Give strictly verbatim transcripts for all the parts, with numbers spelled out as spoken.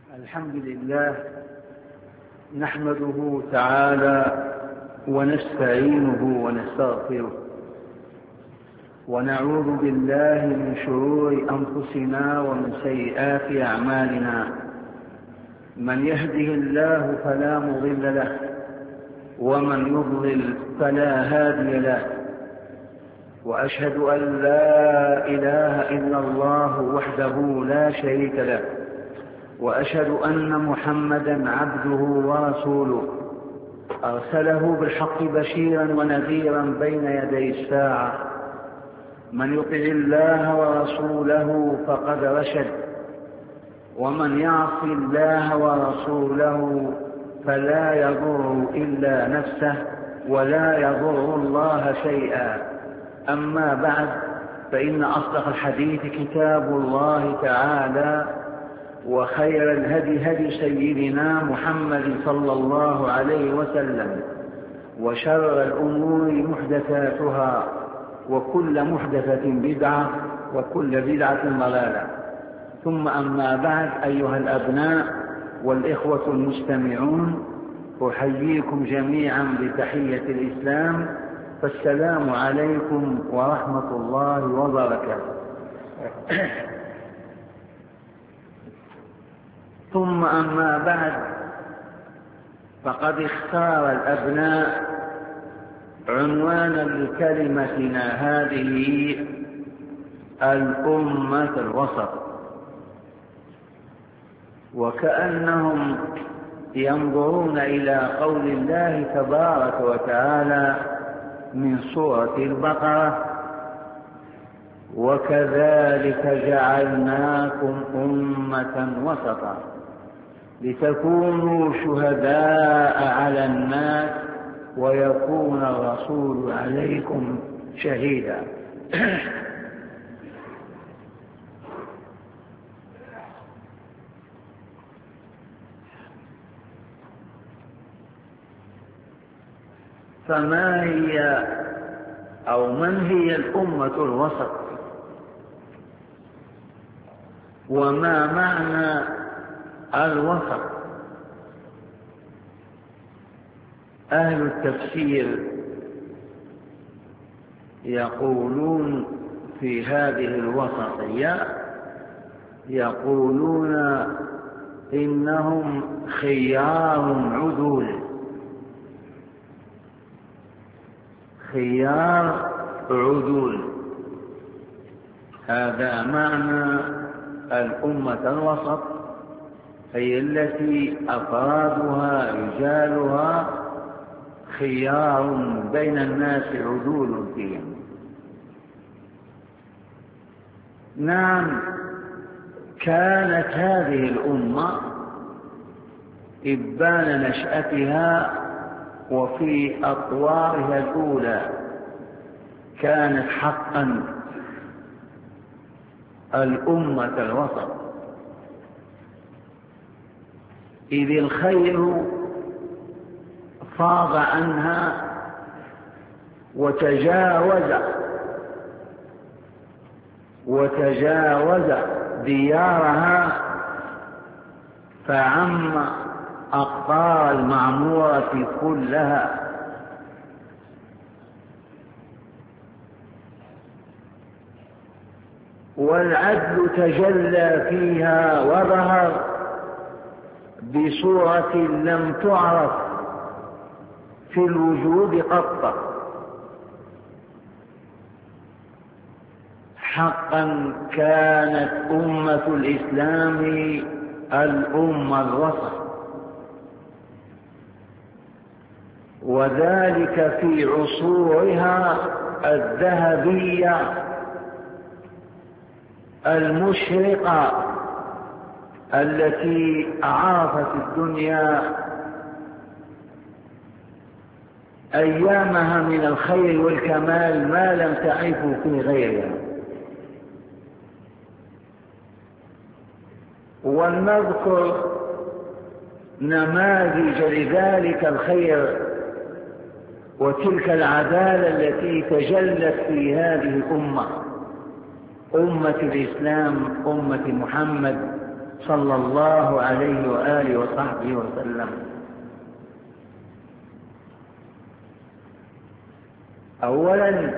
الحمد لله نحمده تعالى ونستعينه ونستغفره ونعوذ بالله من شرور أنفسنا ومن سيئات أعمالنا. من يهده الله فلا مضل له ومن يضلل فلا هادي له، وأشهد أن لا إله إلا الله وحده لا شريك له، وأشهد أن محمدا عبده ورسوله أرسله بالحق بشيرا ونذيرا بين يدي الساعة. من يطع الله ورسوله فقد رشد، ومن يعص الله ورسوله فلا يضر إلا نفسه ولا يضر الله شيئا. أما بعد، فإن أصدق الحديث كتاب الله تعالى، وخير الهدي هدي سيدنا محمد صلى الله عليه وسلم، وشر الأمور محدثاتها، وكل محدثة بدعة، وكل بدعة ضلالة. ثم أما بعد، أيها الأبناء والإخوة المستمعون، أحييكم جميعا بتحية الإسلام، فالسلام عليكم ورحمة الله وبركاته. ثم أما بعد، فقد اختار الأبناء عنوانا لكلمتنا هذه الأمة الوسط، وكأنهم ينظرون إلى قول الله تبارك وتعالى من سورة البقرة: وكذلك جعلناكم أمة وسطا لتكونوا شهداء على الناس ويكون الرسول عليكم شهيدا. فما هي أو من هي الأمة الوسط؟ وما معنى الوسط؟ أهل التفسير يقولون في هذه الوسطية، يقولون إنهم خيار عدول، خيار عدول. هذا معنى الأمة الوسط، هي التي أفرادها رجالها خيار بين الناس عدول فيهم. نعم، كانت هذه الأمة إبان نشأتها وفي أطوارها الأولى كانت حقا الأمة الوسط، إذ الخير فاض عنها وتجاوز وتجاوز ديارها، فعم أقطار المعمورة كلها. والعدل تجلى فيها وظهر بصورة لم تعرف في الوجود قط. حقا كانت أمة الإسلام الأمة الوسط، وذلك في عصورها الذهبية المشرقة التي عرفت الدنيا أيامها من الخير والكمال ما لم تعرفوا في غيرها. ولنذكر نماذج لذلك الخير وتلك العدالة التي تجلت في هذه الأمة، أمة الإسلام، أمة محمد صلى الله عليه وآله وصحبه وسلم. أولا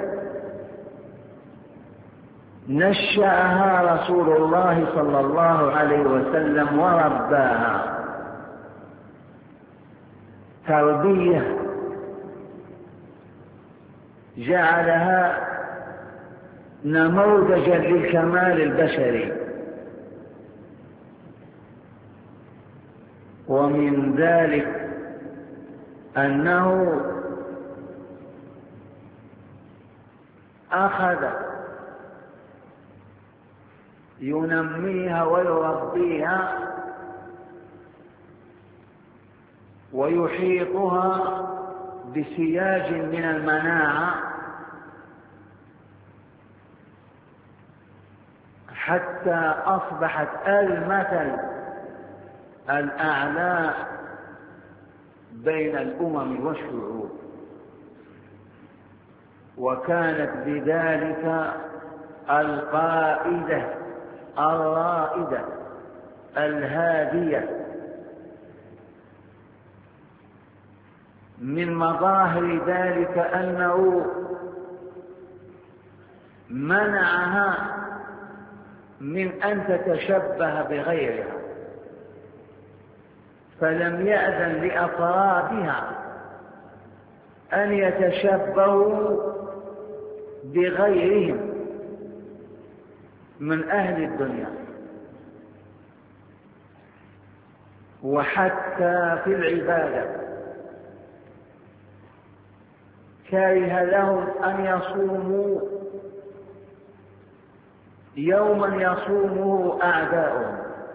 نشأها رسول الله صلى الله عليه وسلم ورباها تربية جعلها نموذجا للكمال البشري، ومن ذلك أنه أخذ ينميها ويربيها ويحيطها بسياج من المناعة حتى أصبحت المثل الأعلى بين الأمم والشعوب، وكانت بذلك القائدة الرائدة الهادية. من مظاهر ذلك أنه منعها من أن تتشبه بغيرها، فلم يأذن لأفرادها أن يتشبهوا بغيرهم من أهل الدنيا، وحتى في العبادة كره لهم أن يصوموا يوما يصومه أعداؤهم،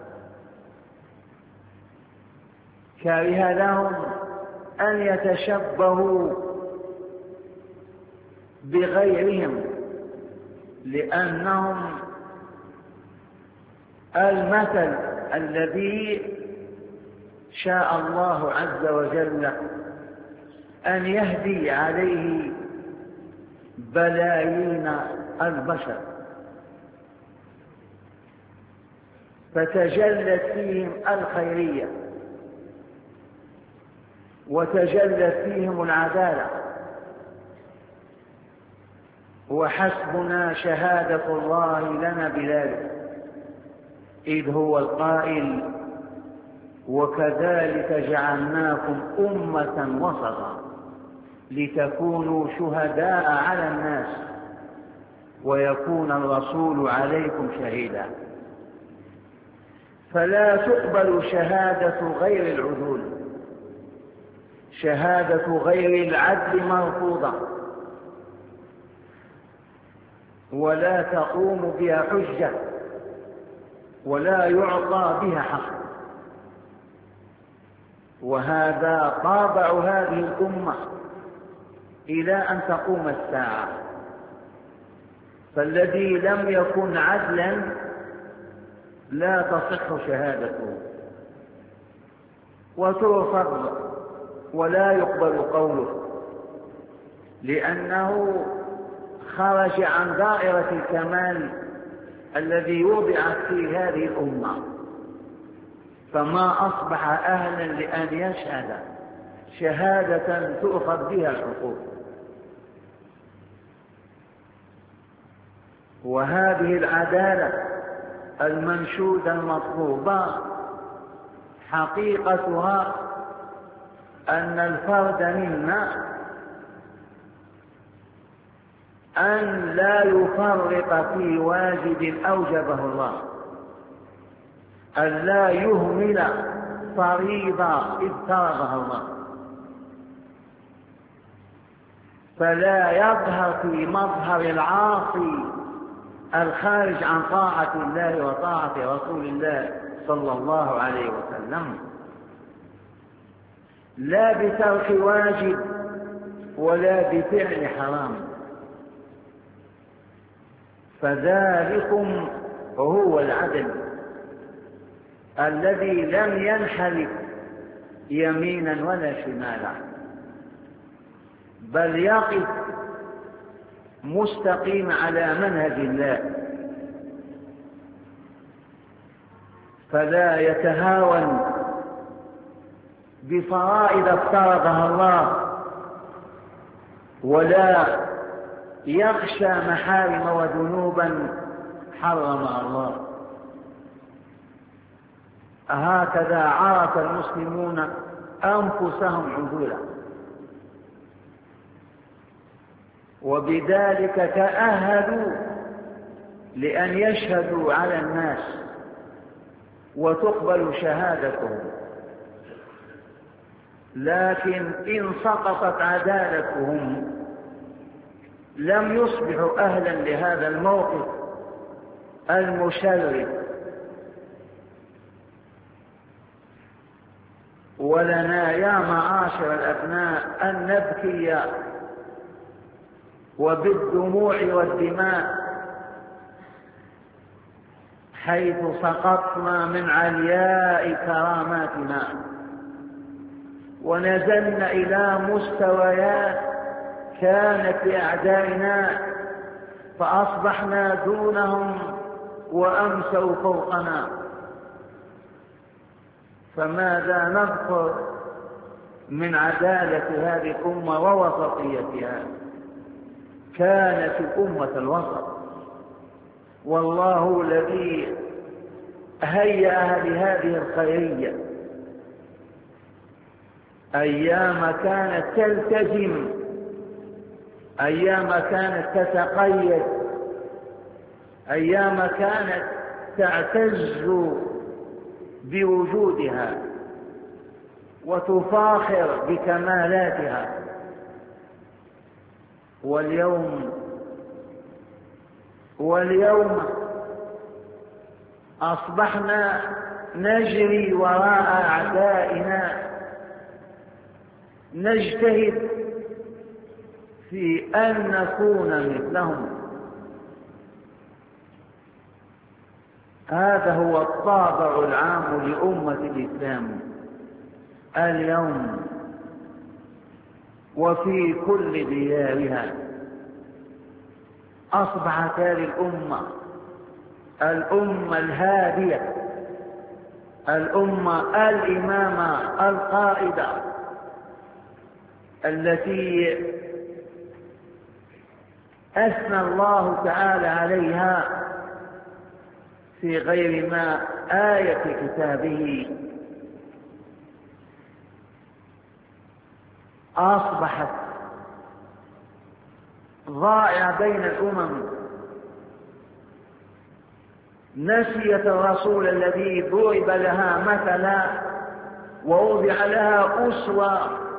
كره لهم أن يتشبهوا بغيرهم، لأنهم المثل الذي شاء الله عز وجل أن يهدي عليه بلايين البشر، فتجلت فيهم الخيرية وتجلت فيهم العدالة. وحسبنا شهادة الله لنا بذلك، إذ هو القائل: وكذلك جعلناكم أمة وسطا لتكونوا شهداء على الناس ويكون الرسول عليكم شهيدا. فلا تقبل شهادة غير العدول، شهادة غير العدل مرفوضة، ولا تقوم بها حجة ولا يعطى بها حق. وهذا طابع هذه الأمة إلى أن تقوم الساعة، فالذي لم يكن عدلا لا تصح شهادته وترفض ولا يقبل قوله، لأنه خرج عن دائرة الكمال الذي وضعت في هذه الأمة، فما أصبح أهلا لأن يشهد شهادة تؤخذ بها الحقوق. وهذه العدالة المنشودة المطلوبة حقيقتها أن الفرد منا أن لا يفرط في واجب أوجبه الله، أن لا يهمل فريضة افترضها الله، فلا يظهر في مظهر العاصي الخارج عن طاعة الله وطاعة رسول الله صلى الله عليه وسلم، لا بترك واجب ولا بفعل حرام. فذلكم هو العدل الذي لم ينحرف يمينا ولا شمالا، بل يقف مستقيم على منهج الله. فلا يتهاون بفرائض افترضها الله، ولا يخشى محارم وذنوبا حرمها الله. هكذا عرف المسلمون أنفسهم عدولا، وبذلك تأهلوا لأن يشهدوا على الناس وتقبل شهادتهم. لكن إن سقطت عدالتهم لم يصبحوا أهلا لهذا الموقف المشرف. ولنا يا معاشر الأبناء أن نبكي وبالدموع والدماء حيث سقطنا من علياء كراماتنا ونزلنا إلى مستويات كانت لأعدائنا، فأصبحنا دونهم وأمسوا فوقنا. فماذا نذكر من عدالة هذه الأمة ووسطيتها؟ كانت الأمة الوسط، والله الذي هيأها لهذه الخيرية أيام كانت تلتزم، أيام كانت تتقيد، أيام كانت تعتز بوجودها وتفاخر بكمالاتها. واليوم واليوم أصبحنا نجري وراء أعدائنا، نجتهد في أن نكون مثلهم. هذا هو الطابع العام لأمة الإسلام اليوم وفي كل ديارها. أصبحت هذه الأمة الأمة الهادية، الأمة الإمامة القائدة التي أثنى الله تعالى عليها في غير ما آية كتابه. أصبحت ضائعة بين الأمم، نسيت الرسول الذي ضرب لها مثلا ووضع لها أسوة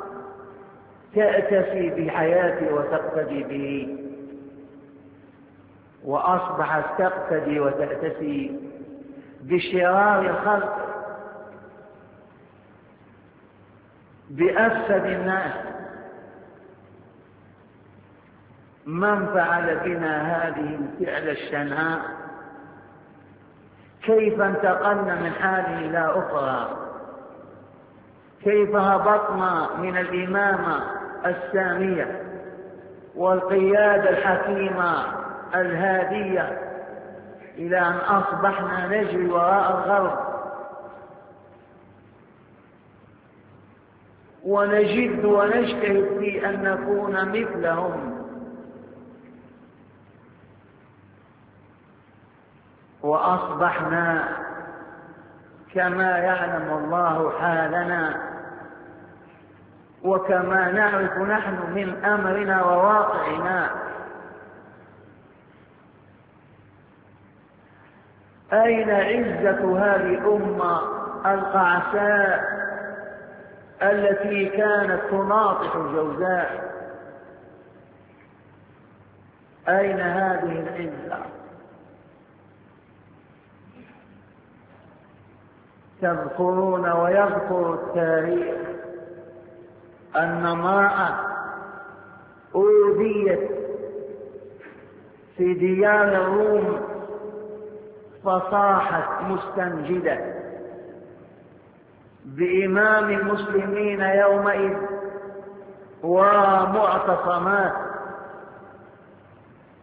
تأتسي بحياته وتقتدي به، وأصبحت تقتدي وتأتسي بشرار الخلق، بأفسد الناس. من فعل بنا هذه الفعل الشنعاء؟ كيف انتقلنا من حال إلى أخرى؟ كيف هبطنا من الإمامة السامية والقيادة الحكيمة الهادية إلى أن أصبحنا نجري وراء الغرب ونجد ونجتهد في أن نكون مثلهم؟ وأصبحنا كما يعلم الله حالنا وكما نعرف نحن من أمرنا وواقعنا. أين عزة هذه الأمة القعساء التي كانت تناطح الجوزاء؟ أين هذه العزة؟ تذكرون ويذكر التاريخ أن امرأة أوذيت في ديار الروم فصاحت مستنجدة بإمام المسلمين يومئذ ومعتصمات،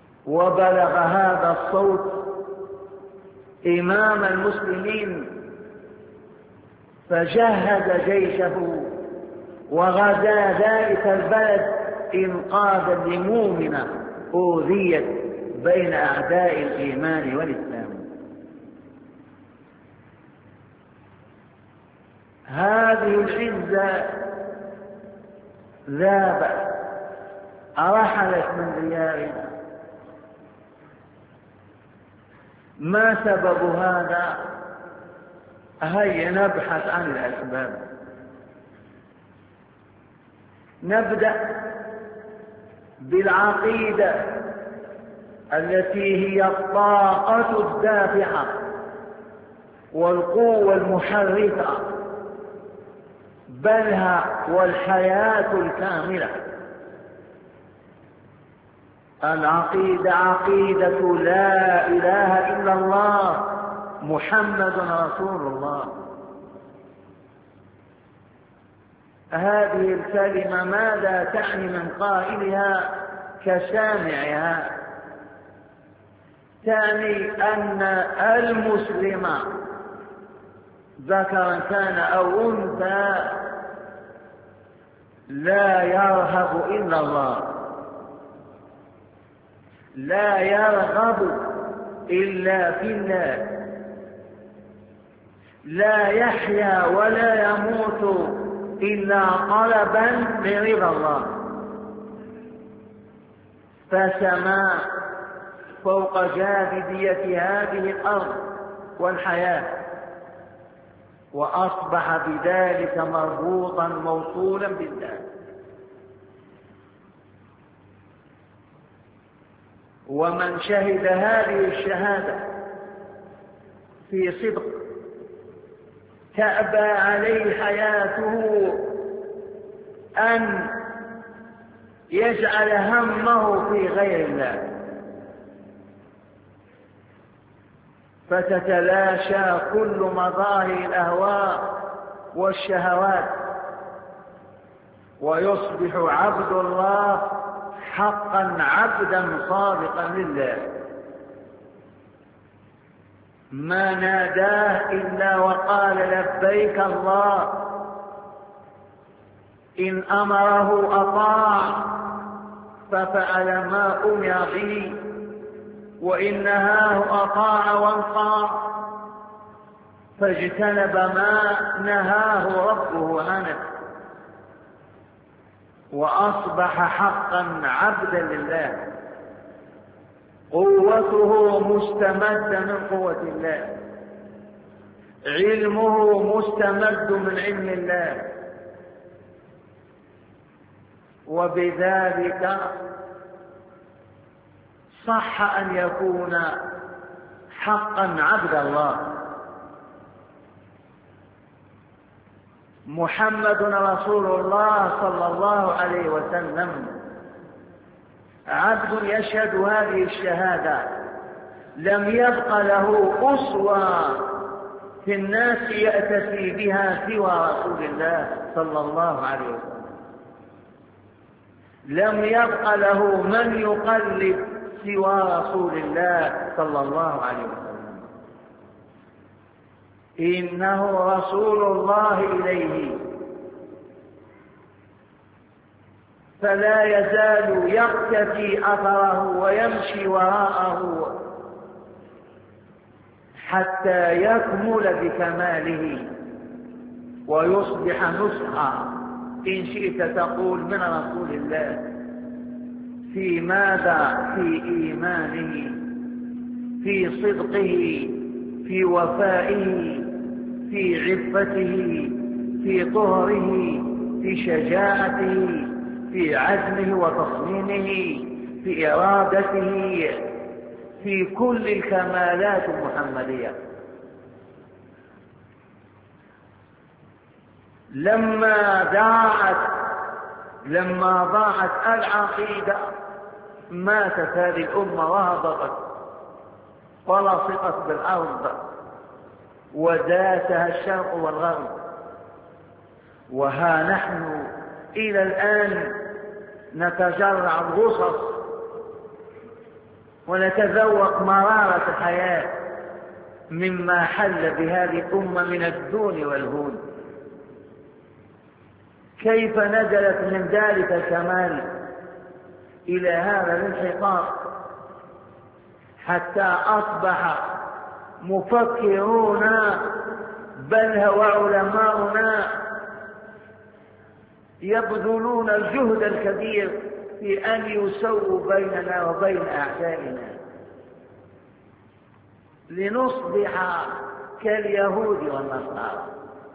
وبلغ هذا الصوت إمام المسلمين فجهز جيشه وغزا ذلك البلد إنقاذا لمؤمنة أوذيت بين أعداء الإيمان والإسلام. هذه العزة ذابت، رحلت من ديارنا. ما سبب هذا؟ هيا نبحث عن الأسباب. نبدأ بالعقيدة التي هي الطاقة الدافعة والقوة المحركة، بل والحياة الكاملة. العقيدة عقيدة لا إله إلا الله محمد رسول الله. هذه الكلمة ماذا تعني من قائلها كسامعها؟ تعني أن المسلم ذكرا كان أو أنثى لا يرهب إلا الله، لا يرغب إلا في الله، لا يحيا ولا يموت إلا طلبا لرضا الله. فسما فوق جاذبية هذه الأرض والحياة، وأصبح بذلك مربوطا موصولا بالله. ومن شهد هذه الشهادة في صدق تأبى عليه حياته أن يجعل همه في غير الله، فتتلاشى كل مظاهر الأهواء والشهوات، ويصبح عبد الله حقا عبدا صادقا لله، ما ناداه إلا وقال لبيك الله. إن أمره أطاع ففعل ما أمر به، وإن نهاه أطاع وانقاد فاجتنب ما نهاه ربه عنه، وأصبح حقا عبدا لله. قوته مستمدة من قوة الله، علمه مستمد من علم الله، وبذلك صح أن يكون حقا عبد الله. محمد رسول الله صلى الله عليه وسلم عبد يشهد هذه الشهادة، لم يبق له أسوة في الناس يأتسي بها سوى رسول الله صلى الله عليه وسلم. لم يبق له من يقلد سوى رسول الله صلى الله عليه وسلم. إنه رسول الله إليه، فلا يزال يقتفي أثره ويمشي وراءه حتى يكمل بكماله ويصبح نسخة إن شئت تقول من رسول الله. في ماذا؟ في إيمانه، في صدقه، في وفائه، في عفته، في طهره، في شجاعته، في عزمه وتصميمه، في إرادته، في كل الكمالات المحمدية. لما ضاعت لما ضاعت العقيدة ماتت هذه الأمة وهبطت ولصقت بالأرض وداسها الشرق والغرب. وها نحن إلى الآن نتجرع الغصص ونتذوق مرارة الحياة مما حل بهذه الأمة من الدون والهون. كيف نزلت من ذلك الكمال إلى هذا الانحطاط حتى أصبح مفكرون بل وعلماؤنا يبذلون الجهد الكبير في أن يسووا بيننا وبين أعدائنا لنصبح كاليهود والنصارى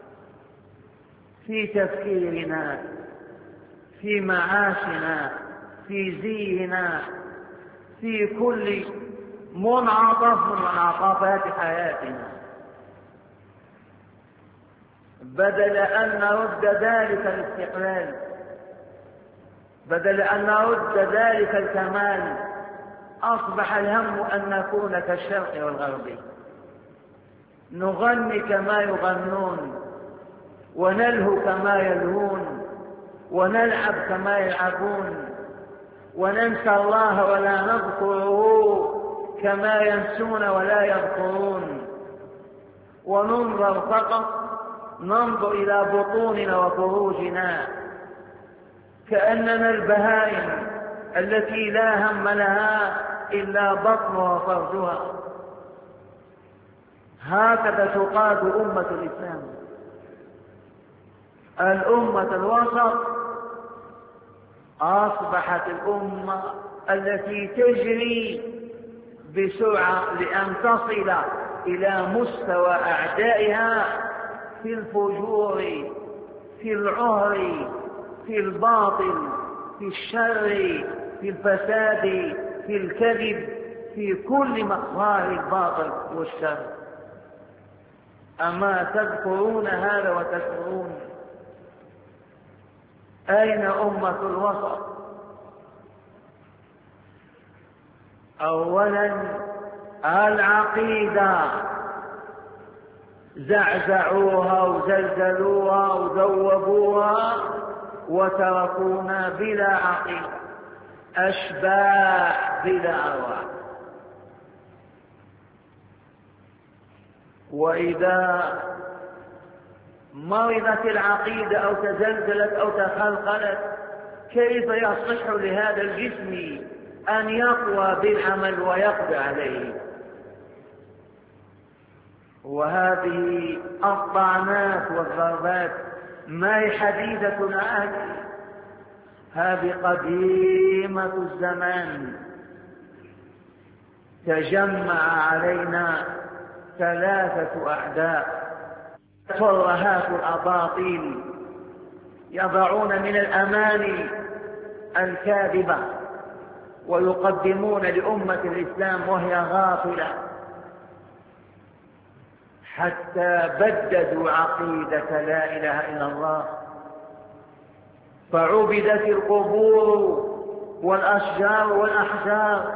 في تفكيرنا، في معاشنا، في زينا، في كل منعطف من منعطفات حياتنا، بدل أن نرد ذلك الاستقلال، بدل أن نرد ذلك الكمال، أصبح الهم أن نكون كالشرق والغرب، نغني كما يغنون، ونلهو كما يلهون، ونلعب كما يلعبون، وننسى الله ولا نذكره كما ينسون ولا يذكرون، وننظر فقط ننظر إلى بطوننا وفروجنا كأننا البهائم التي لا هم لها إلا بطنها وفرجها. هكذا تقاد أمة الإسلام، الأمة الوسط أصبحت الأمة التي تجري بسرعة لأن تصل إلى مستوى أعدائها في الفجور، في العهر، في الباطل، في الشر، في الفساد، في الكذب، في كل مظاهر الباطل والشر. أما تذكرون هذا وتذكرون؟ أين أمة الوسط؟ أولا العقيدة، زعزعوها وزلزلوها وذوبوها وتركونا بلا عقيدة، أشباح بلا أرواح. وإذا مرضت العقيدة أو تزلزلت أو تخلخلت، كيف يصح لهذا الجسم أن يقوى بالعمل ويقضي عليه؟ وهذه الطعنات والضربات ما هي حديثة عهد، هذه قديمة الزمان. تجمع علينا ثلاثة أعداء، ترهات الأباطيل، يضعون من الأماني الكاذبة ويقدمون لأمة الإسلام وهي غافلة، حتى بددوا عقيدة لا إله إلا الله، فعبدت القبور والأشجار والأحجار،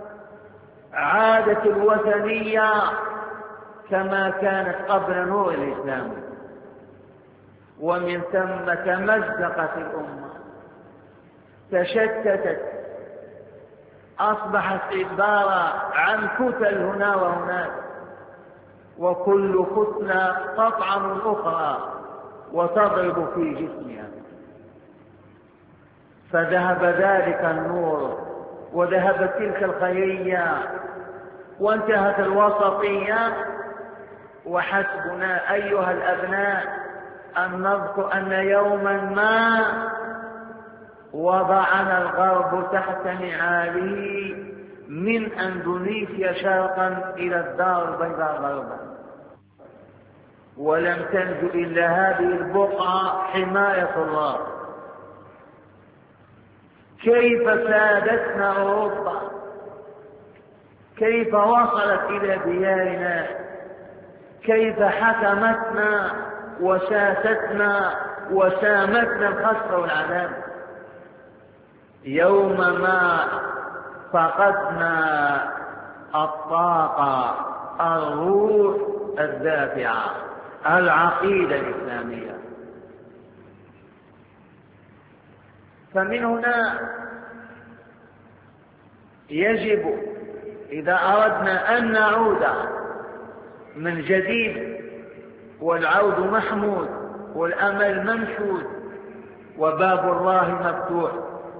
عادت الوثنية كما كانت قبل نور الإسلام، ومن ثم تمزقت الأمة، تشتتت، أصبحت عبارة عن كتل هنا وهناك، وكل كتلة تطعن الأخرى وتضرب في جسمها، فذهب ذلك النور وذهبت تلك الخيرية وانتهت الوسطية. وحسبنا أيها الأبناء أن نذكر أن يوما ما وضعنا الغرب تحت نعاله من أندونيسيا شرقا إلى الدار البيضاء غربا، ولم تنج إلا هذه البقعة حماية الله. كيف سادتنا أوروبا، كيف وصلت إلى ديارنا، كيف حكمتنا وساستنا وسامتنا الخسر والعذاب. يوم ما فقدنا الطاقة، الروح الدافعة، العقيدة الإسلامية. فمن هنا يجب إذا أردنا أن نعود من جديد، والعود محمود والأمل منشود، وباب الله مفتوح.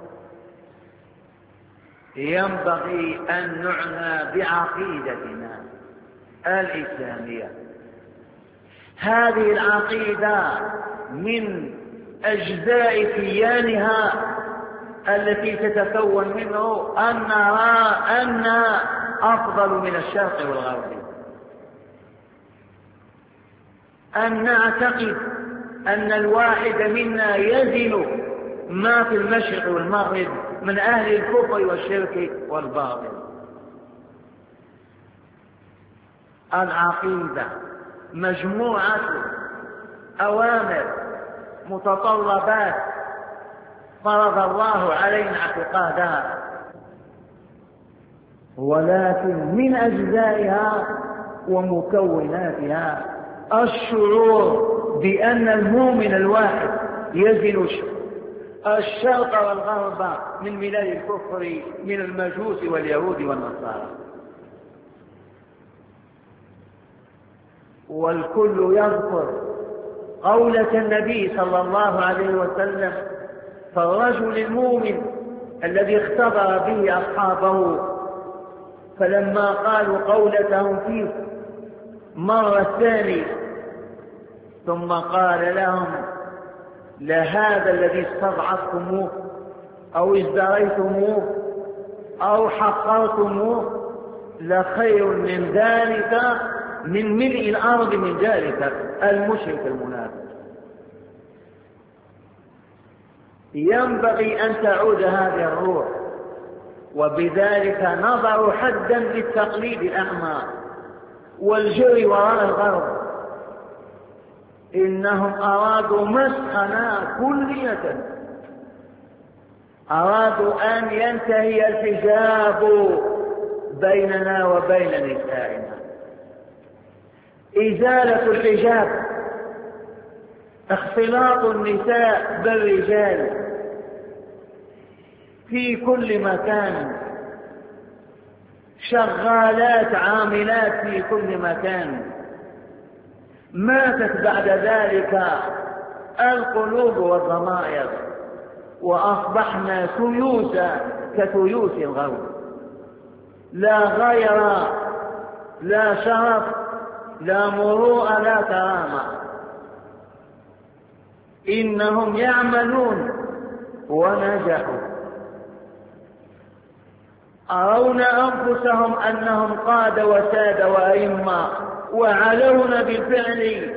ينبغي أن نعنى بعقيدتنا الإسلامية. هذه العقيدة من أجزاء كيانها التي تتكون منه أن نرى أنها أفضل من الشرق والغرب، أن نعتقد أن الواحد منا يزن ما في المشرق والمغرب من أهل الكفر والشرك والباطل. العقيدة مجموعة أوامر متطلبات فرض الله علينا اعتقادها، ولكن من أجزائها ومكوناتها الشعور بأن المؤمن الواحد يزن الشرق والغرب من بلاد الكفر من المجوس واليهود والنصارى. والكل يذكر قولة النبي صلى الله عليه وسلم: فالرجل المؤمن الذي اختبر به أصحابه، فلما قالوا قولتهم فيه مرة ثانية ثم قال لهم: لهذا الذي استضعفتموه أو ازدريتموه أو حقرتموه لخير من ذلك من ملء الأرض من ذلك المشرك المنافق. ينبغي أن تعود هذه الروح، وبذلك نضع حدا للتقليد الأعمى والجري وراء الغرب. إنهم أرادوا مسخنا كلية، أرادوا أن ينتهي الحجاب بيننا وبين نسائنا، إزالة الحجاب، اختلاط النساء بالرجال في كل مكان، شغالات عاملات في كل مكان. ماتت بعد ذلك القلوب والضمائر، وأصبحنا سيوسا كسيوس الغرب، لا غير، لا شرف، لا مروءة، لا كرامة. إنهم يعملون ونجحوا، أرون أنفسهم أنهم قادة وسادة وأئمة وعلون بالفعل،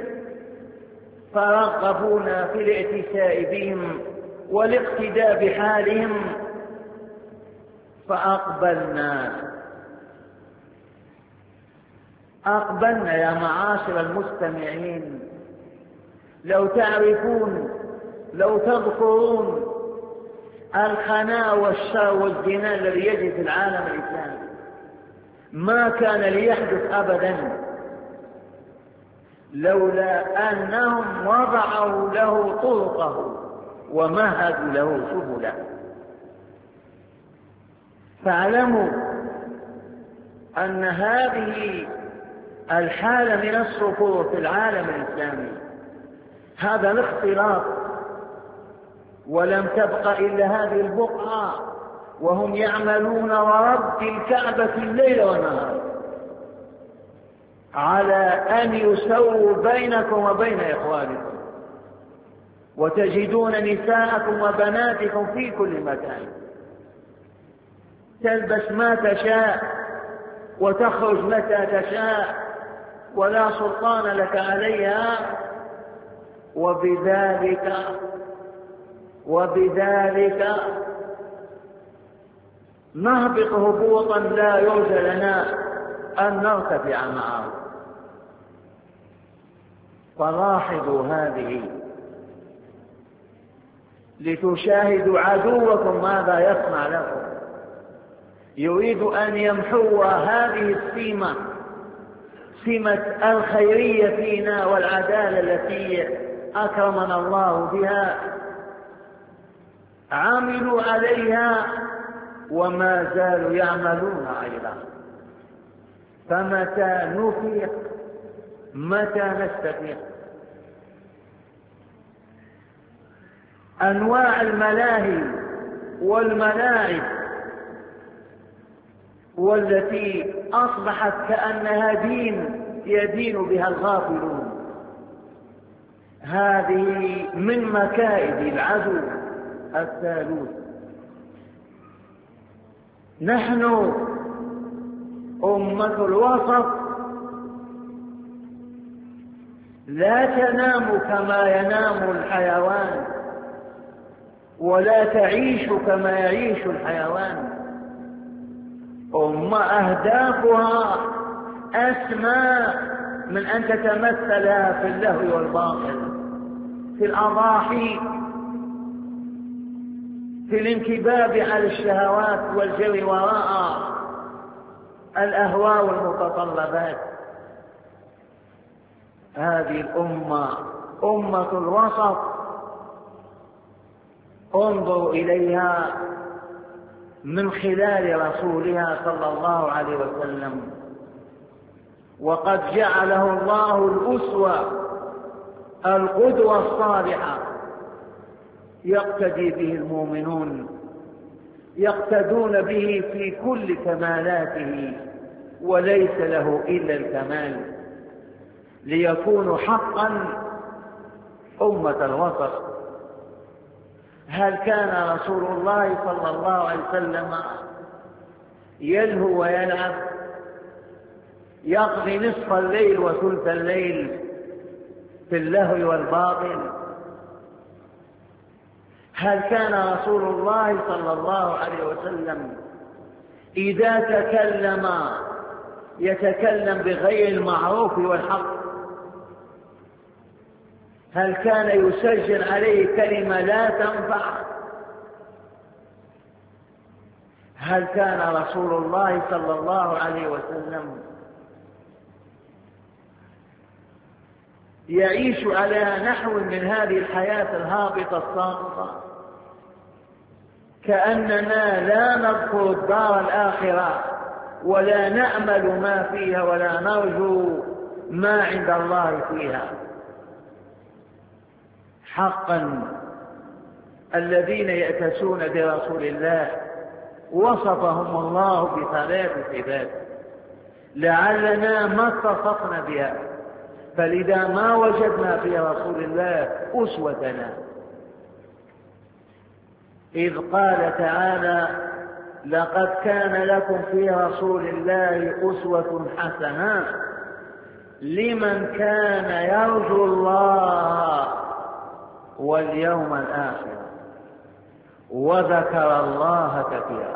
فرغبونا في الائتساء بهم والاقتداء بحالهم، فأقبلنا أقبلنا يا معاشر المستمعين. لو تعرفون، لو تذكرون الخناء والشر والزنا الذي يجري في العالم الإسلامي، ما كان ليحدث أبدا لولا أنهم وضعوا له طرقه ومهدوا له سبله. فاعلموا أن هذه الحالة من الصفور في العالم الإسلامي، هذا الاختلاط، ولم تبق إلا هذه البقعة وهم يعملون ورب الكعبة الليل والنهار على أن يسووا بينكم وبين إخوانكم، وتجدون نساءكم وبناتكم في كل مكان تلبس ما تشاء وتخرج متى تشاء ولا سلطان لك عليها، وبذلك وبذلك نهبط هبوطا لا يرجى لنا أن نرتفع معه. فلاحظوا هذه لتشاهدوا عدوكم ماذا يصنع لكم. يريد أن يمحو هذه السمة، سمة الخيرية فينا والعدالة التي أكرمنا الله بها، عملوا عليها وما زالوا يعملون أيضا. فمتى نفيق؟ متى نستفيق؟ أنواع الملاهي والملاعب والتي أصبحت كأنها دين يدين بها الغافلون، هذه من مكائد العدو الثالوث. نحن أمة الوسط لا تنام كما ينام الحيوان، ولا تعيش كما يعيش الحيوان. أمة أهدافها أسمى من أن تتمثلها في اللهو والباطل، في الأضاحي، في الانكباب على الشهوات والجري وراء الأهواء والمتطلبات. هذه الأمة أمة الوسط انظروا إليها من خلال رسولها صلى الله عليه وسلم، وقد جعله الله الأسوة القدوة الصالحة يقتدي به المؤمنون، يقتدون به في كل كمالاته، وليس له إلا الكمال، ليكونوا حقا أمة الوسط. هل كان رسول الله صلى الله عليه وسلم يلهو ويلعب، يقضي نصف الليل وثلث الليل في اللهو والباطل؟ هل كان رسول الله صلى الله عليه وسلم إذا تكلم يتكلم بغير المعروف والحق؟ هل كان يسجل عليه كلمة لا تنفع؟ هل كان رسول الله صلى الله عليه وسلم يعيش على نحو من هذه الحياة الهابطة الساقطة، كأننا لا نذكر الدار الآخرة ولا نأمل ما فيها ولا نرجو ما عند الله فيها؟ حقا الذين يأتسون برسول الله وصفهم الله بثلاث صفات لعلنا ما اتصفنا بها، فلذا ما وجدنا في رسول الله أسوتنا. إذ قال تعالى: لقد كان لكم في رسول الله أسوة حسنة لمن كان يرجو الله واليوم الآخر وذكر الله كثيرا.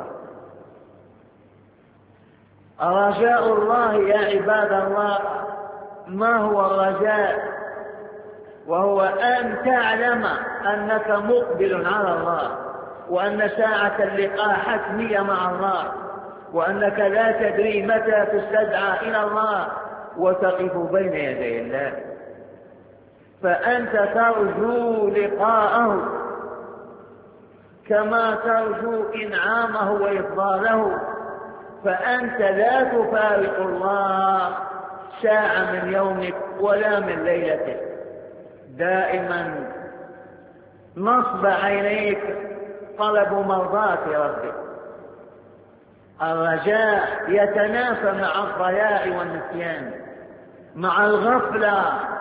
رجاء الله يا عباد الله ما هو الرجاء؟ وهو أن تعلم أنك مقبل على الله، وأن ساعة اللقاء حتمية مع الله، وأنك لا تدري متى تستدعى إلى الله وتقف بين يدي الله، فأنت ترجو لقاءه كما ترجو إنعامه وإفضاله، فأنت لا تفارق الله ساعة من يومك ولا من ليلتك، دائما نصب عينيك طلب مرضاة ربك. الرجاء يتنافى مع الضياع والنسيان، مع الغفلة.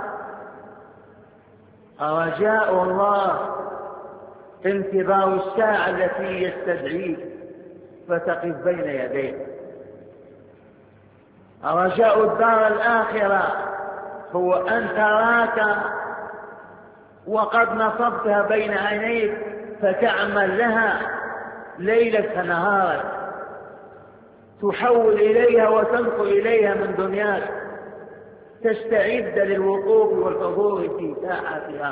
رجاء الله انتظار الساعة التي يستدعيك فتقف بين يديه. رجاء الدار الآخرة هو أن تراك وقد نصبتها بين عينيك فتعمل لها ليلك نهارك، تحول إليها وتنقل إليها من دنياك، تستعد للوقوف والحضور في ساعتها.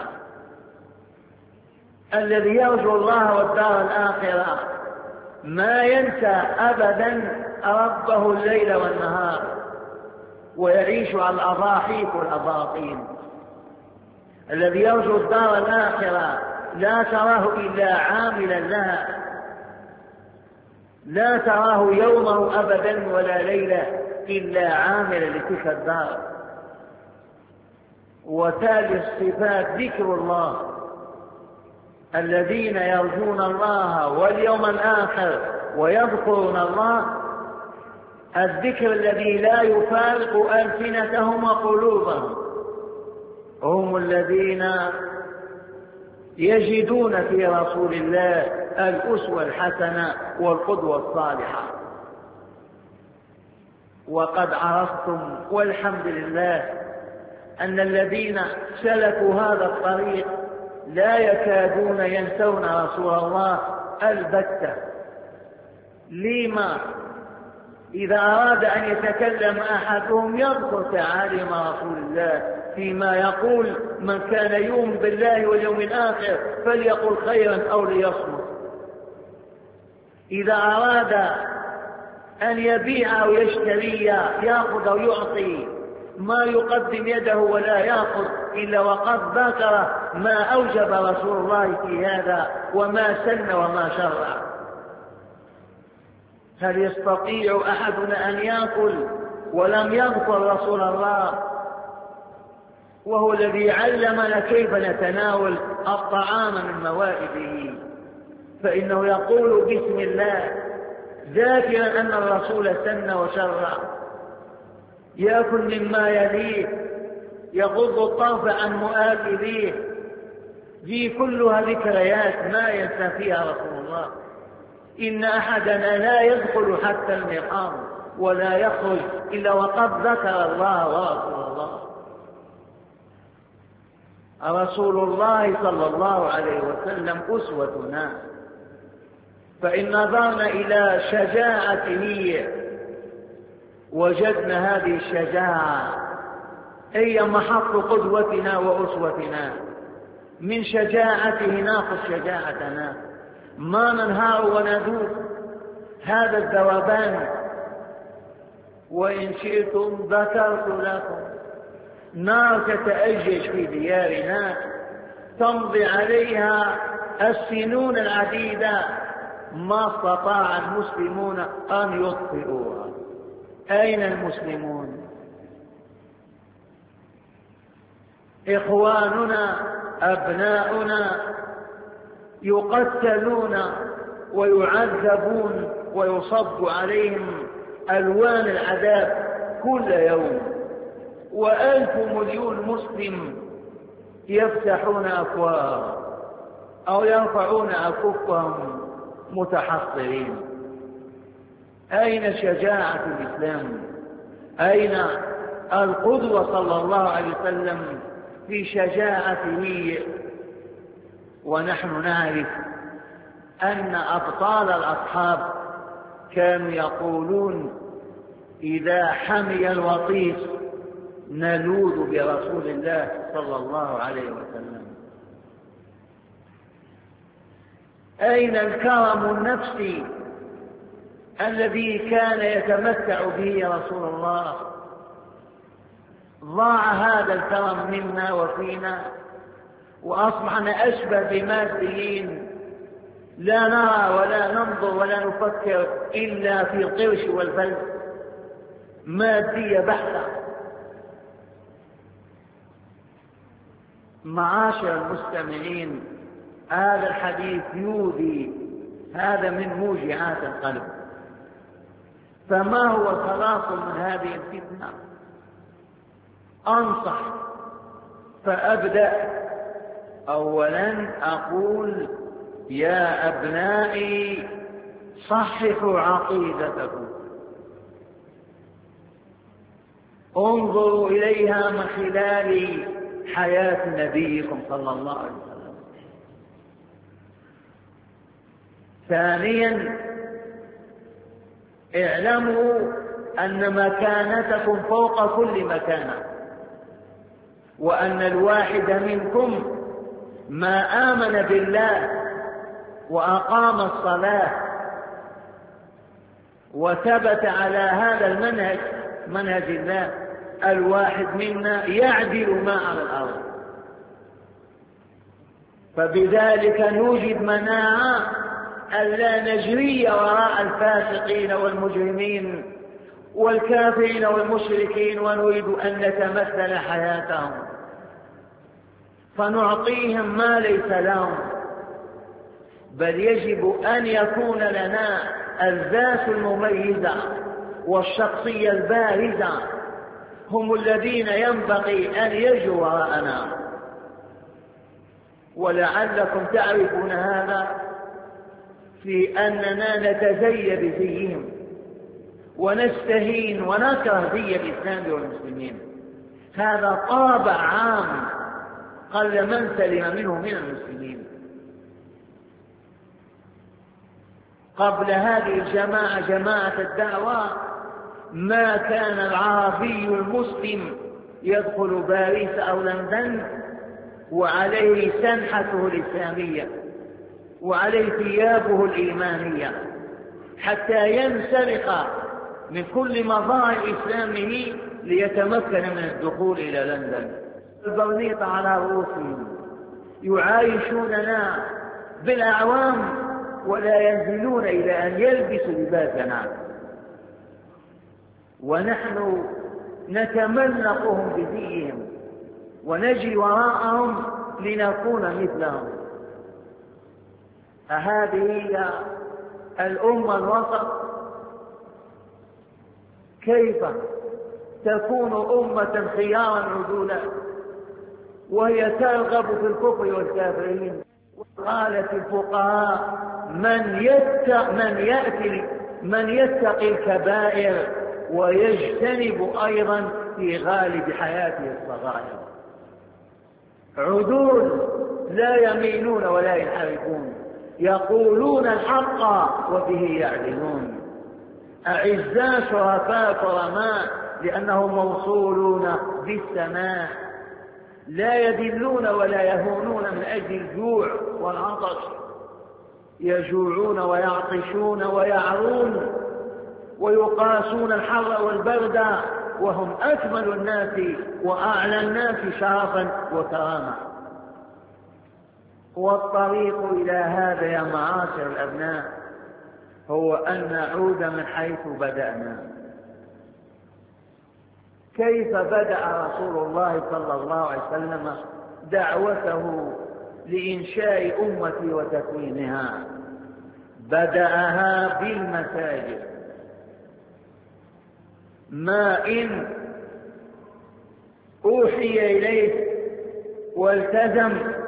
الذي يرجو الله والدار الآخرة ما ينسى أبدا ربه الليل والنهار، ويعيش على الأضاحيك والأباطيل. الذي يرجو الدار الآخرة لا تراه إلا عاملا لها، لا تراه يومه أبدا ولا ليلة إلا عاملا لتلك الدار. وتالي الصفات ذكر الله الذين يرجون الله واليوم الآخر ويذكرون الله، الذكر الذي لا يفارق ألسنتهم وقلوبهم، هم الذين يجدون في رسول الله الأسوة الحسنة والقدوة الصالحة. وقد عرفتم والحمد لله أن الذين سلكوا هذا الطريق لا يكادون ينسون رسول الله البتة. لما؟ إذا أراد أن يتكلم أحدهم يذكر تعاليم رسول الله فيما يقول: من كان يؤمن بالله واليوم الآخر فليقل خيرا أو ليصمت. إذا أراد أن يبيع أو يشتري يأخذ أو يعطي ما يقدم يده ولا يأخذ إلا وقد ذكر ما أوجب رسول الله في هذا وما سن وما شرع. هل يستطيع أحدنا أن يأكل ولم يذكر رسول الله، وهو الذي علمنا كيف نتناول الطعام من موائده؟ فإنه يقول بسم الله ذاكرا أن الرسول سن وشرع، يأكل مما يليه، يغض الطرف عن مؤاكليه. دي كلها ذكريات ما ينسى فيها رسول الله. إن أحدنا لا يدخل حتى المقام ولا يخرج إلا وقد ذكر الله ورسول الله. رسول الله صلى الله عليه وسلم أسوتنا، فإن نظرنا إلى شجاعته وجدنا هذه الشجاعة هي محط قدوتنا وأسوتنا. من شجاعته ناخذ شجاعتنا، ما ننهار وندوب هذا الذوبان. وإن شئتم ذكرت لكم نار تتأجج في ديارنا تمضي عليها السنون العديدة ما استطاع المسلمون أن يطفئوها. أين المسلمون؟ إخواننا أبناؤنا يقتلون ويعذبون ويصب عليهم ألوان العذاب كل يوم، وألف مليون مسلم يفتحون أفواههم أو يرفعون أكفهم متحصرين. أين شجاعة الإسلام؟ أين القدوة صلى الله عليه وسلم في شجاعته؟ ونحن نعرف أن أبطال الأصحاب كانوا يقولون: إذا حمي الوطيس نلوذ برسول الله صلى الله عليه وسلم. أين الكرم النفسي الذي كان يتمتع به رسول الله؟ ضاع هذا الكرم منا وفينا، وأصبحنا أشبه بماديين، لا نرى ولا ننظر ولا نفكر إلا في القرش والفلس، مادية بحتة. معاشر المستمعين، هذا الحديث يؤذي، هذا من موجعات القلب. فما هو الخلاص من هذه الفتنة؟ أنصح فأبدأ. أولا أقول: يا أبنائي صححوا عقيدتكم، انظروا إليها من خلال حياة نبيكم صلى الله عليه وسلم. ثانيا اعلموا أن مكانتكم فوق كل مكانة، وأن الواحد منكم ما آمن بالله وأقام الصلاة وثبت على هذا المنهج، منهج الله، الواحد منا يعدل ما على الأرض. فبذلك نوجد مناعة ألا نجري وراء الفاسقين والمجرمين والكافرين والمشركين ونريد أن نتمثل حياتهم فنعطيهم ما ليس لهم بل يجب أن يكون لنا الذات المميزة والشخصية البارزة، هم الذين ينبغي أن يجوا وراءنا. ولعلكم تعرفون هذا في أننا نتزي بزيهم ونستهين ونكره زي الإسلام والمسلمين. هذا طابع عام قل من سلم منه من المسلمين. قبل هذه الجماعة جماعة الدعوة ما كان العربي المسلم يدخل باريس أو لندن وعليه سنحته الإسلامية وعليه ثيابه الإيمانية حتى ينسلق من كل مظاهر إسلامه ليتمكن من الدخول إلى لندن. البرنيط على رؤوسهم يعايشوننا بالأعوام ولا ينزلون إلى أن يلبسوا لباسنا، ونحن نتملقهم بزيهم ونجري وراءهم لنكون مثلهم. أهذه هي الأمة الوسط؟ كيف تكون أمة خيارا عدولا وهي ترغب في الكفر والكافرين؟ قالت الفقهاء من يتق من يأتي من يتقي الكبائر ويجتنب أيضا في غالب حياته الصغائر. عدول لا يميلون ولا ينحرفون، يقولون الحق وبه يعدلون، أعزاء شرفاء كرماء لأنهم موصولون بالسماء، لا يذلون ولا يهونون من أجل الجوع والعطش، يجوعون ويعطشون ويعرون ويقاسون الحر والبرد وهم أكمل الناس وأعلى الناس شرفا وكرامة. والطريق إلى هذا يا معاشر الأبناء هو أن نعود من حيث بدأنا. كيف بدأ رسول الله صلى الله عليه وسلم دعوته لإنشاء أمتي وتكوينها؟ بدأها بالمساجد. ما إن أوحي إليه والتزم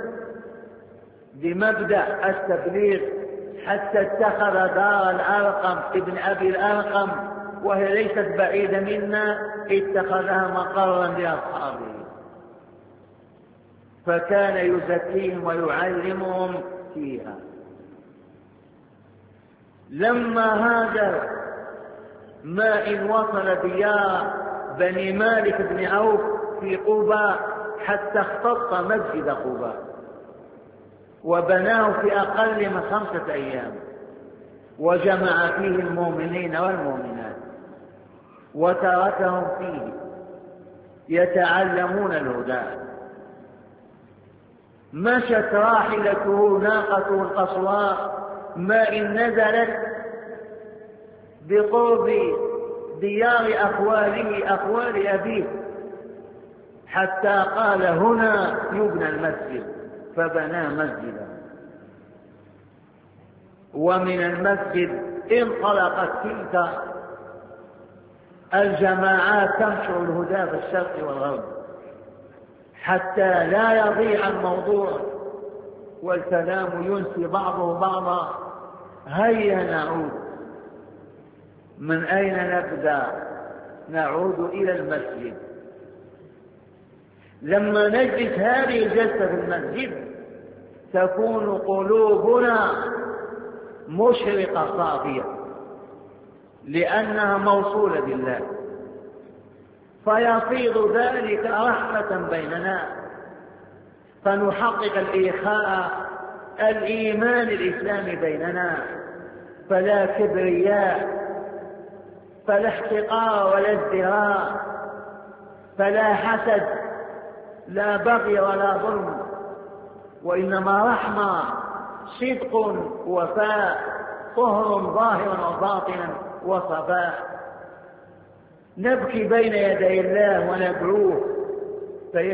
بمبدأ التبليغ حتى اتخذ دار الأرقم ابن أبي الأرقم وهي ليست بعيدة منا، اتخذها مقرا لأصحابه، فكان يزكيهم ويعلمهم فيها. لما هاجر ما إن وصل ديار بني مالك بن عوف في قباء حتى اختط مسجد قباء وبناه في أقل من خمسة أيام، وجمع فيه المؤمنين والمؤمنات وتركهم فيه يتعلمون الهدى. مشت راحلته ناقته القصواء ما إن نزلت بقرب ديار أخواله أخوال أبيه حتى قال هنا يبنى المسجد، فبنى مسجدا. ومن المسجد انطلقت تلك الجماعات تنشر الهدى في الشرق والغرب حتى لا يضيع الموضوع والكلام ينسي بعضه بعضا. هيا نعود. من أين نبدأ؟ نعود إلى المسجد. لما نجلس هذه الجلسة في المسجد تكون قلوبنا مشرقة صافية لأنها موصولة بالله، فيفيض ذلك رحمة بيننا، فنحقق الإخاء الإيمان الإسلامي بيننا، فلا كبرياء، فلا احتقار ولا ازدراء، فلا حسد، لا بغي ولا ظلم، وإنما رحمة، صدق، وفاء، طهر ظاهرا وباطنا وصفاء. نبكي بين يدي الله وندعوه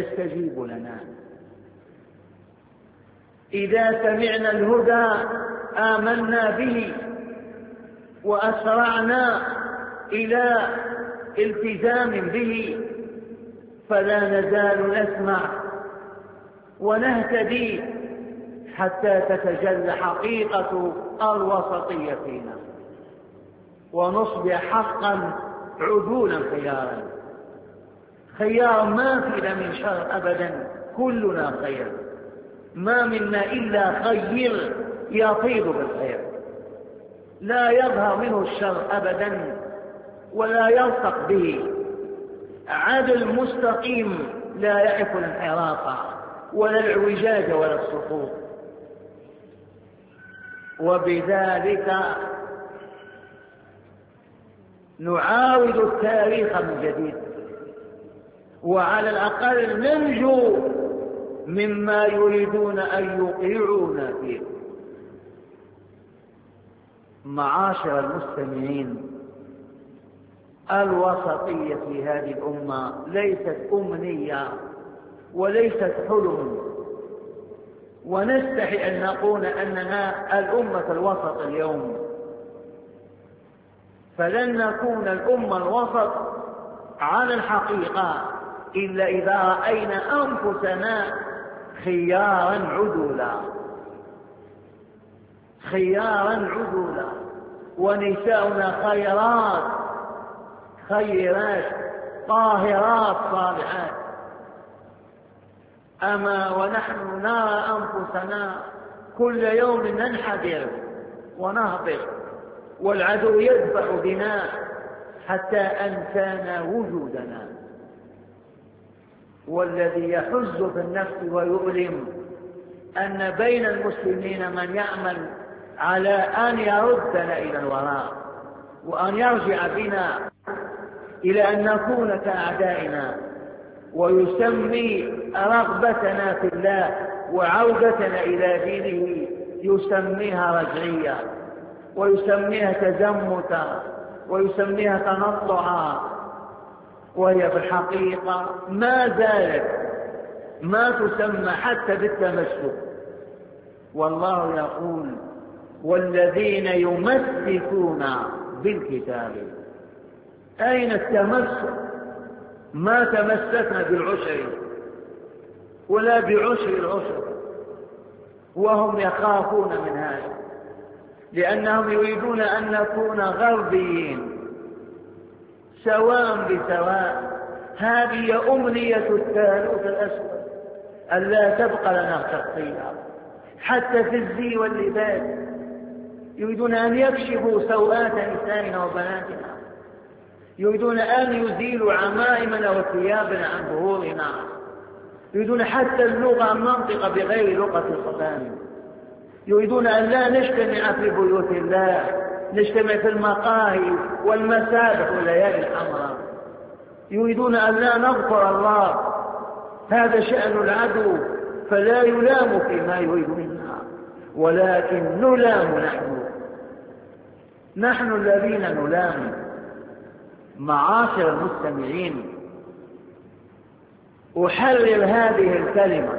فيستجيب لنا. إذا سمعنا الهدى آمنا به وأسرعنا إلى التزام به، فلا نزال نسمع ونهتدي حتى تتجلى حقيقة الوسطية فينا ونصبح حقا عدولا خيارا. خيار ما فينا من شر أبدا، كلنا خير، ما منا إلا خير يفيض بالخير، لا يظهر منه الشر أبدا ولا يلصق به. عدل مستقيم لا يعرف الانحراف ولا العوجاج ولا السقوط. وبذلك نعاود التاريخ من جديد، وعلى الأقل ننجو مما يريدون أن يوقعونا فيه. معاشر المستمعين، الوسطية في هذه الأمة ليست أمنية وليست حلم، ونستحي أن نقول أننا الأمة الوسط اليوم، فلن نكون الأمة الوسط على الحقيقة إلا إذا رأينا أنفسنا خيارا عدولا، خيارا عدولا، ونساؤنا خيرات خيرات طاهرات صالحات. أما ونحن نرى أنفسنا كل يوم ننحدر ونهبط، والعدو يدفع بنا حتى أنسانا وجودنا. والذي يحز في النفس ويؤلم أن بين المسلمين من يعمل على أن يردنا إلى الوراء وأن يرجع بنا إلى أن نكون كأعدائنا، ويسمي رغبتنا في الله وعودتنا إلى دينه يسميها رجعية، ويسميها تزمتا، ويسميها تنطعا، وهي في الحقيقة ما زالت ما تسمى حتى بالتمسك. والله يقول: والذين يمسكون بالكتاب. أين التمسك؟ ما تمسكنا بالعشر ولا بعشر العشر، وهم يخافون من هذا، لأنهم يريدون أن نكون غربيين سواء بسواء. هذه أمنية الثالوث الأسود، ألا تبقى لنا شخصية حتى في الزي واللباس. يريدون أن يكشفوا سوءات نسائنا وبناتنا، يريدون أن يزيلوا عمائمنا وثيابنا عن ظهورنا، يريدون حتى اللغة أن ننطق بغير لغة الصبان، يريدون أن لا نجتمع في بيوت الله، نجتمع في المقاهي والمسابح والليالي الحمراء، يريدون أن لا نذكر الله. هذا شأن العدو، فلا يلام فيما يريد منا، ولكن نلام نحن، نحن الذين نلام. معاشر المستمعين، أحرر هذه الكلمة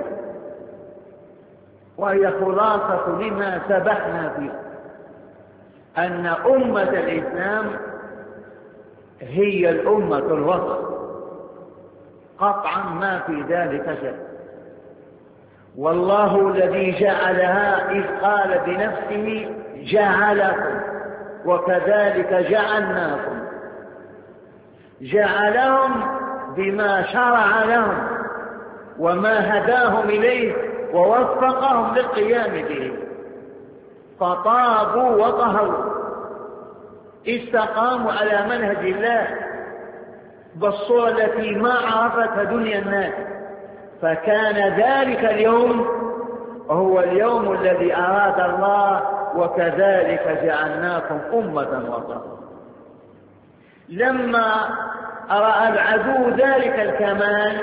وهي خلاصة لما سبحنا فيه، أن أمة الإسلام هي الأمة الوسط قطعا، ما في ذلك شك. والله الذي جعلها إذ قال بنفسه: جعلكم وكذلك جعلناكم. جعلهم بما شرع لهم وما هداهم إليه ووفقهم للقيام به، فطابوا وطهروا، استقاموا على منهج الله بالصورة التي ما عرفتها دنيا الناس. فكان ذلك اليوم هو اليوم الذي أراد الله: وكذلك جعلناكم أمة وسطا. لما رأى العدو ذلك الكمال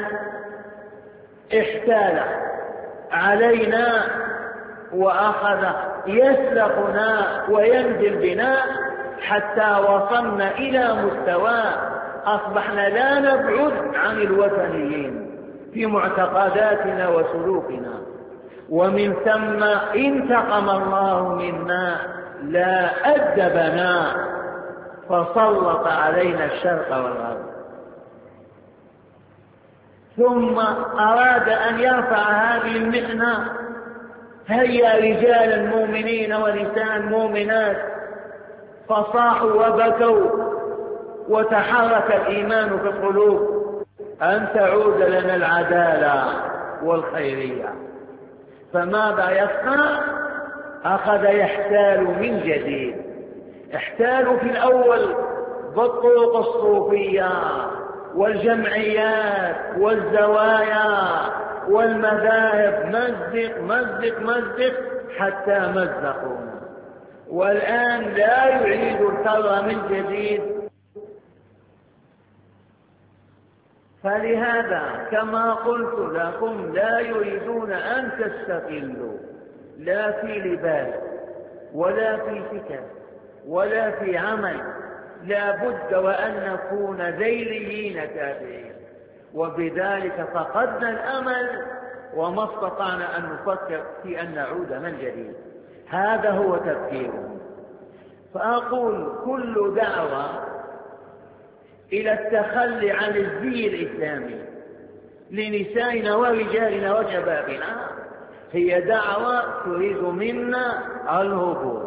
احتال علينا وأخذ يسلخنا وينزل بنا حتى وصلنا إلى مستوى أصبحنا لا نبعد عن الوثنيين في معتقداتنا وسلوكنا، ومن ثم انتقم الله منا لا أدبنا فسلط علينا الشرق والغرب. ثم أراد أن يرفع هذه المحنة، هيا رجال المؤمنين ونساء المؤمنات فصاحوا وبكوا وتحرك الإيمان في القلوب أن تعود لنا العدالة والخيرية. فماذا يصنع؟ أخذ يحتال من جديد. احتالوا في الأول بالطرق الصوفية والجمعيات والزوايا والمذاهب، مزق مزق مزق حتى مزقوا، والآن لا يعيد الكرة من جديد. فلهذا كما قلت لكم لا يريدون أن تستقلوا لا في لباس ولا في فكر ولا في عمل، لا بد وأن نكون ذيليين تابعين، وبذلك فقدنا الأمل وما استطعنا أن نفكر في أن نعود من جديد. هذا هو تفكيرهم. فأقول كل دعوة إلى التخلي عن الزي الإسلامي لنسائنا ورجالنا وشبابنا هي دعوة تريد منا الهبوط.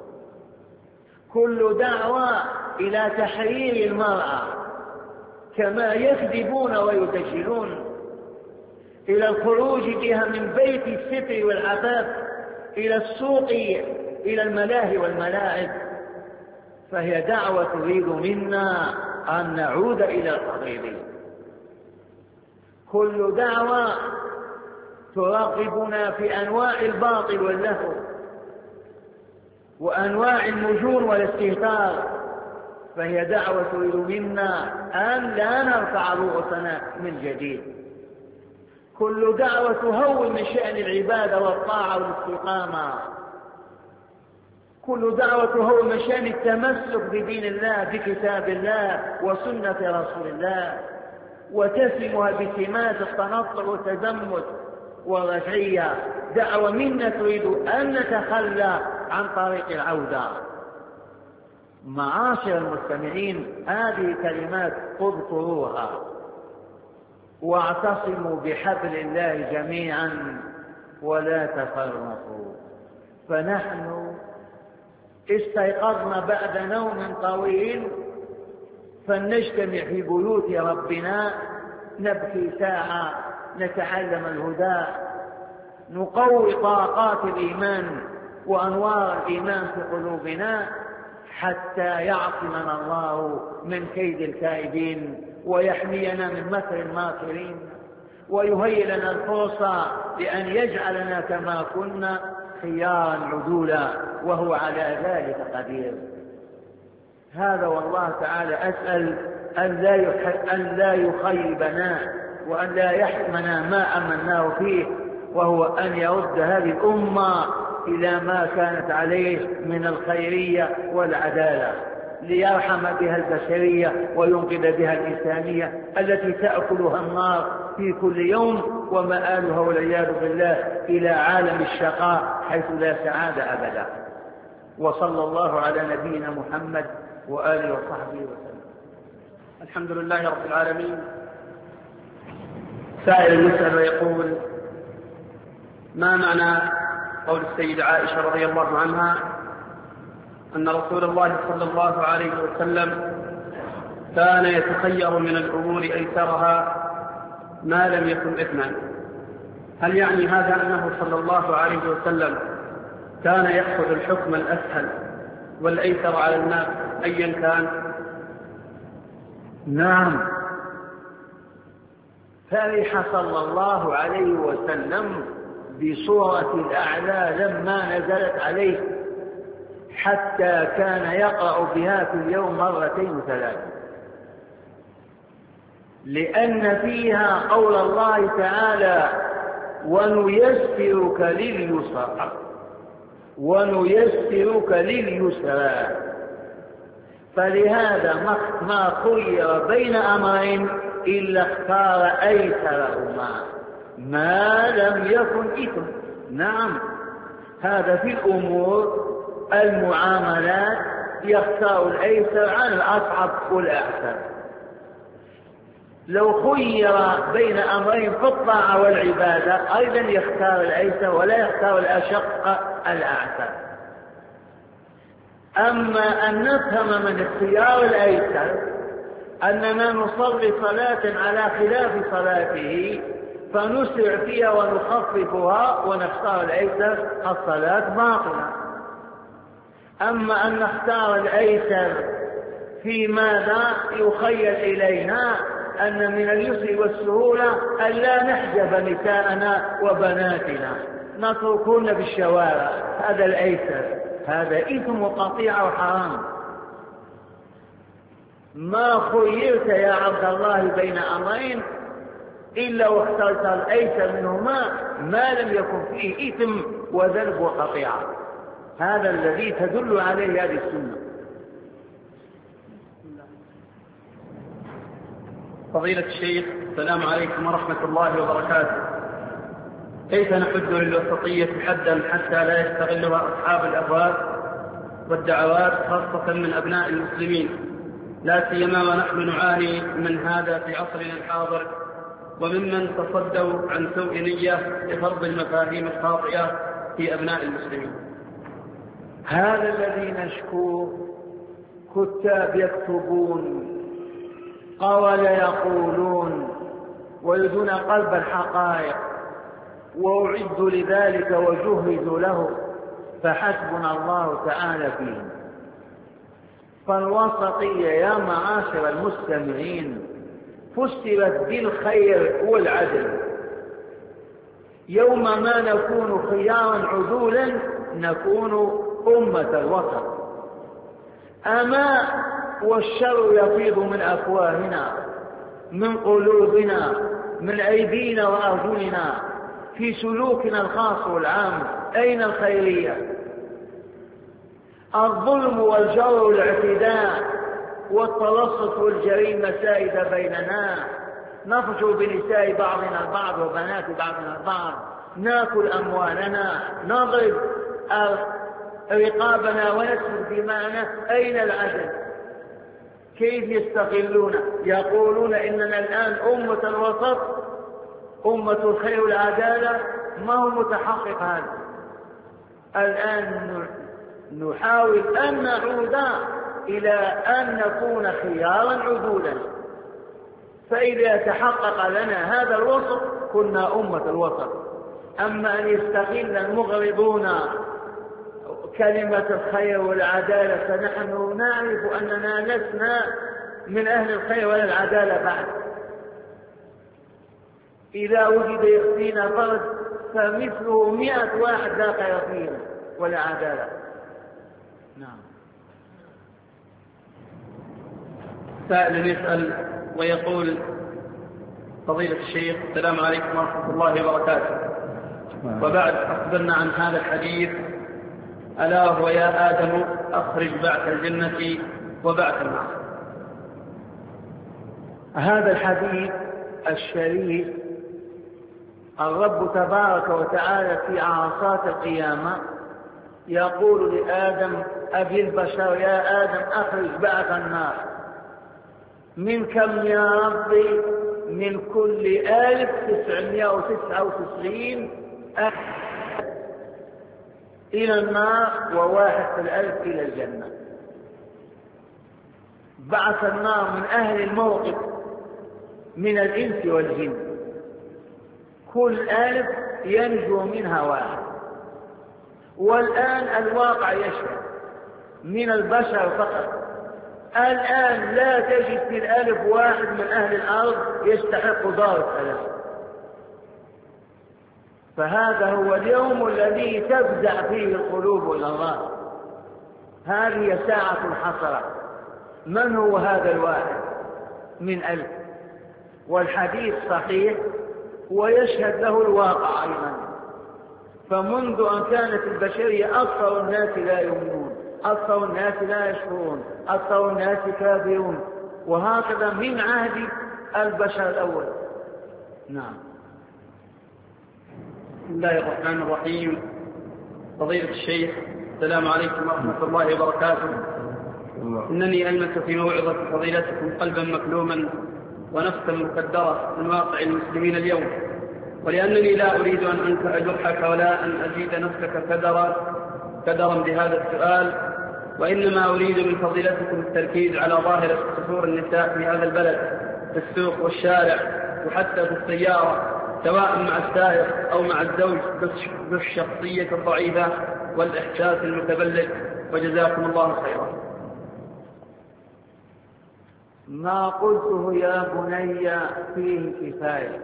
كل دعوة إلى تحرير المرأة كما يكذبون ويدجلون إلى الخروج بها من بيت الستر والعفاف إلى السوق إلى الملاهي والملاعب، فهي دعوة تريد منا أن نعود إلى الحضيض. كل دعوة تراقبنا في أنواع الباطل واللهو وأنواع المجون والاستهتار، فهي دعوة تريد منا أن لا نرفع رؤوسنا من جديد. كل دعوة تهون من شأن العبادة والطاعة والاستقامة، كل دعوة تهون من شأن التمسك بدين الله بكتاب الله وسنة رسول الله، وتسمها بسمات التنطع والتزمت والرجعية. دعوة منا تريد أن نتخلى عن طريق العودة. معاشر المستمعين، هذه كلمات اذكروها واعتصموا بحبل الله جميعا ولا تفرقوا. فنحن استيقظنا بعد نوم طويل فلنجتمع في بيوت ربنا، نبكي ساعة، نتعلم الهدى، نقوي طاقات الإيمان وأنوار الإيمان في قلوبنا حتى يعصمنا الله من كيد الكائدين ويحمينا من مكر الماكرين ويهيئ لنا الفرصة لأن يجعلنا كما كنا خيارا عدولا، وهو على ذلك قدير. هذا والله تعالى أسأل أن لا يخيبنا وأن لا يحرمنا ما أمناه فيه، وهو أن يرد هذه الأمة إلى ما كانت عليه من الخيرية والعدالة، ليرحم بها البشرية وينقذ بها الإنسانية التي تأكلها النار في كل يوم، ومآلها والعياذ بالله إلى عالم الشقاء حيث لا سعادة أبدا. وصلى الله على نبينا محمد وآله وصحبه وسلم. الحمد لله رب العالمين. سائل يسأل ويقول: ما معنى قول السيدة عائشة رضي الله عنها أن رسول الله صلى الله عليه وسلم كان يتخير من الأمور أيسرها ما لم يكن إثما؟ هل يعني هذا أنه صلى الله عليه وسلم كان يأخذ الحكم الأسهل والأيسر على الناس أيا كان؟ نعم، فرح صلى الله عليه وسلم بسورة الأعلى لما نزلت عليه حتى كان يقرأ بها في اليوم مرتين وثلاثة، لأن فيها قول الله تعالى: ونيسرك لليسرى ونيسرك لليسرى. فلهذا ما خير بين أمرين إلا اختار أيسرهما ما لم يكن إثم. نعم، هذا في الأمور المعاملات يختار الأيسر عن الأصعب والأعسر. لو خير بين أمرين في الطاعة والعبادة أيضا يختار الأيسر ولا يختار الأشق الأعسر. أما أن نفهم من اختيار الأيسر أننا نصلي صلاة على خلاف صلاته فنسرع فيها ونخففها ونختار الأيسر، الصلاة باطلة. أما أن نختار الأيسر في ماذا يخيل إلينا أن من اليسر والسهولة أن لا نحجب نساءنا وبناتنا نتركون بالشوارع، هذا الأيسر، هذا إثم وقطيعة وحرام. ما خيرت يا عبد الله بين أمرين إلا واخترت الأيسر منهما ما لم يكن فيه إثم وذنب وقطيعة. هذا الذي تدل عليه هذه السنة. فضيلة الشيخ، السلام عليكم ورحمة الله وبركاته. كيف نحد للوسطية حدا حتى لا يستغلها أصحاب الأهواء والدعوات خاصة من أبناء المسلمين، لا سيما ونحن نعاني من هذا في عصرنا الحاضر وممن تصدوا عن سوء نية لفرض المفاهيم الخاطئة في أبناء المسلمين؟ هذا الذي نشكوه كتاب يكتبون، قول يقولون، ويدون قلب الحقائق، وأعدوا لذلك وجهزوا له، فحسبنا الله تعالى فيهم. فالوسطية يا معاشر المستمعين فسرت بالخير والعدل. يوم ما نكون خيارا عدولا نكون أمة الوسط. أما والشر يفيض من أفواهنا، من قلوبنا، من أيدينا وأرجلنا، في سلوكنا الخاص والعام. أين الخيرية؟ الظلم والجور والاعتداء والتلصص والجريمة سائدة بيننا. نفجر بنساء بعضنا البعض وبنات بعضنا البعض، ناكل أموالنا، نضرب رقابنا ونسفك دماءنا. أين العدل؟ كيف يستغلون؟ يقولون إننا الآن أمة الوسط، أمة الخير والعدالة. ما هو متحقق هذا؟ الآن نحاول أن نعود إلى أن نكون خيارا عدولا، فإذا تحقق لنا هذا الوسط كنا أمة الوسط. أما أن يستغل المغرضون كلمة الخير والعدالة فنحن نعرف أننا لسنا من أهل الخير ولا العدالة بعد. إذا وجد يخفينا فرد فمثله مئة واحد لا خير فينا ولا عدالة. نعم. سائل يسأل ويقول: فضيلة الشيخ، السلام عليكم ورحمة الله وبركاته. وبعد، أخبرنا عن هذا الحديث ألا هو: يا آدم أخرج بعث الجنة وبعث النار. هذا الحديث الشريف الرب تبارك وتعالى في عرصات القيامة يقول لآدم أبي البشر: يا آدم أخرج بعث النار. من كم يا ربي؟ من كل ألف تسعمائة وتسعة وتسعين إلى النار وواحد في الألف إلى الجنة. بعث النار من أهل الموقف من الإنس والجن، كل ألف ينجو منها واحد. والآن الواقع يشهد من البشر فقط. الآن لا تجد في الألف واحد من أهل الأرض يستحق دار السلام. فهذا هو اليوم الذي تفزع فيه القلوب إلى الله. هذه ساعة الحسرة. من هو هذا الواحد من ألف؟ والحديث صحيح ويشهد له الواقع أيضا. فمنذ أن كانت البشرية أكثر الناس لا يؤمنون، أكثر الناس لا يشكرون، أكثر الناس كافرون، وهكذا من عهد البشر الأول. نعم. بسم الله الرحمن الرحيم. فضيلة الشيخ، السلام عليكم ورحمة الله وبركاته. إنني ألمس في موعظة فضيلتكم قلبا مكلوما ونفسا مكدرة من واقع المسلمين اليوم، ولأنني لا أريد أن أنكر جرحك ولا أن أزيد نفسك كدرا كدرا بهذا السؤال، وإنما أريد من فضيلتكم التركيز على ظاهرة قصور النساء في هذا البلد، في السوق والشارع وحتى في السيارة، سواء مع السائق أو مع الزوج، بالشخصية الضعيفة والإحساس المتبلد، وجزاكم الله خيرا. ما قلته يا بني فيه كفاية.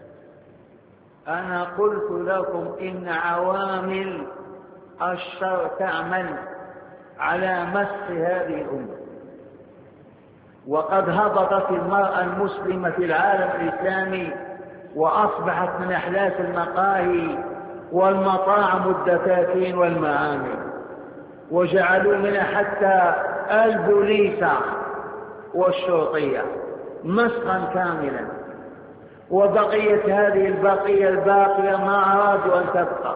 أنا قلت لكم إن عوامل الشر تعمل على مس هذه الأمة، وقد هبطت المرأة المسلمة في العالم الإسلامي وأصبحت من أحلاس المقاهي والمطاعم الدكاكين والمعامل، وجعلوا منها حتى البوليسة والشرطية مسخا كاملا، وبقيت هذه البقية الباقية ما أرادوا أن تبقى،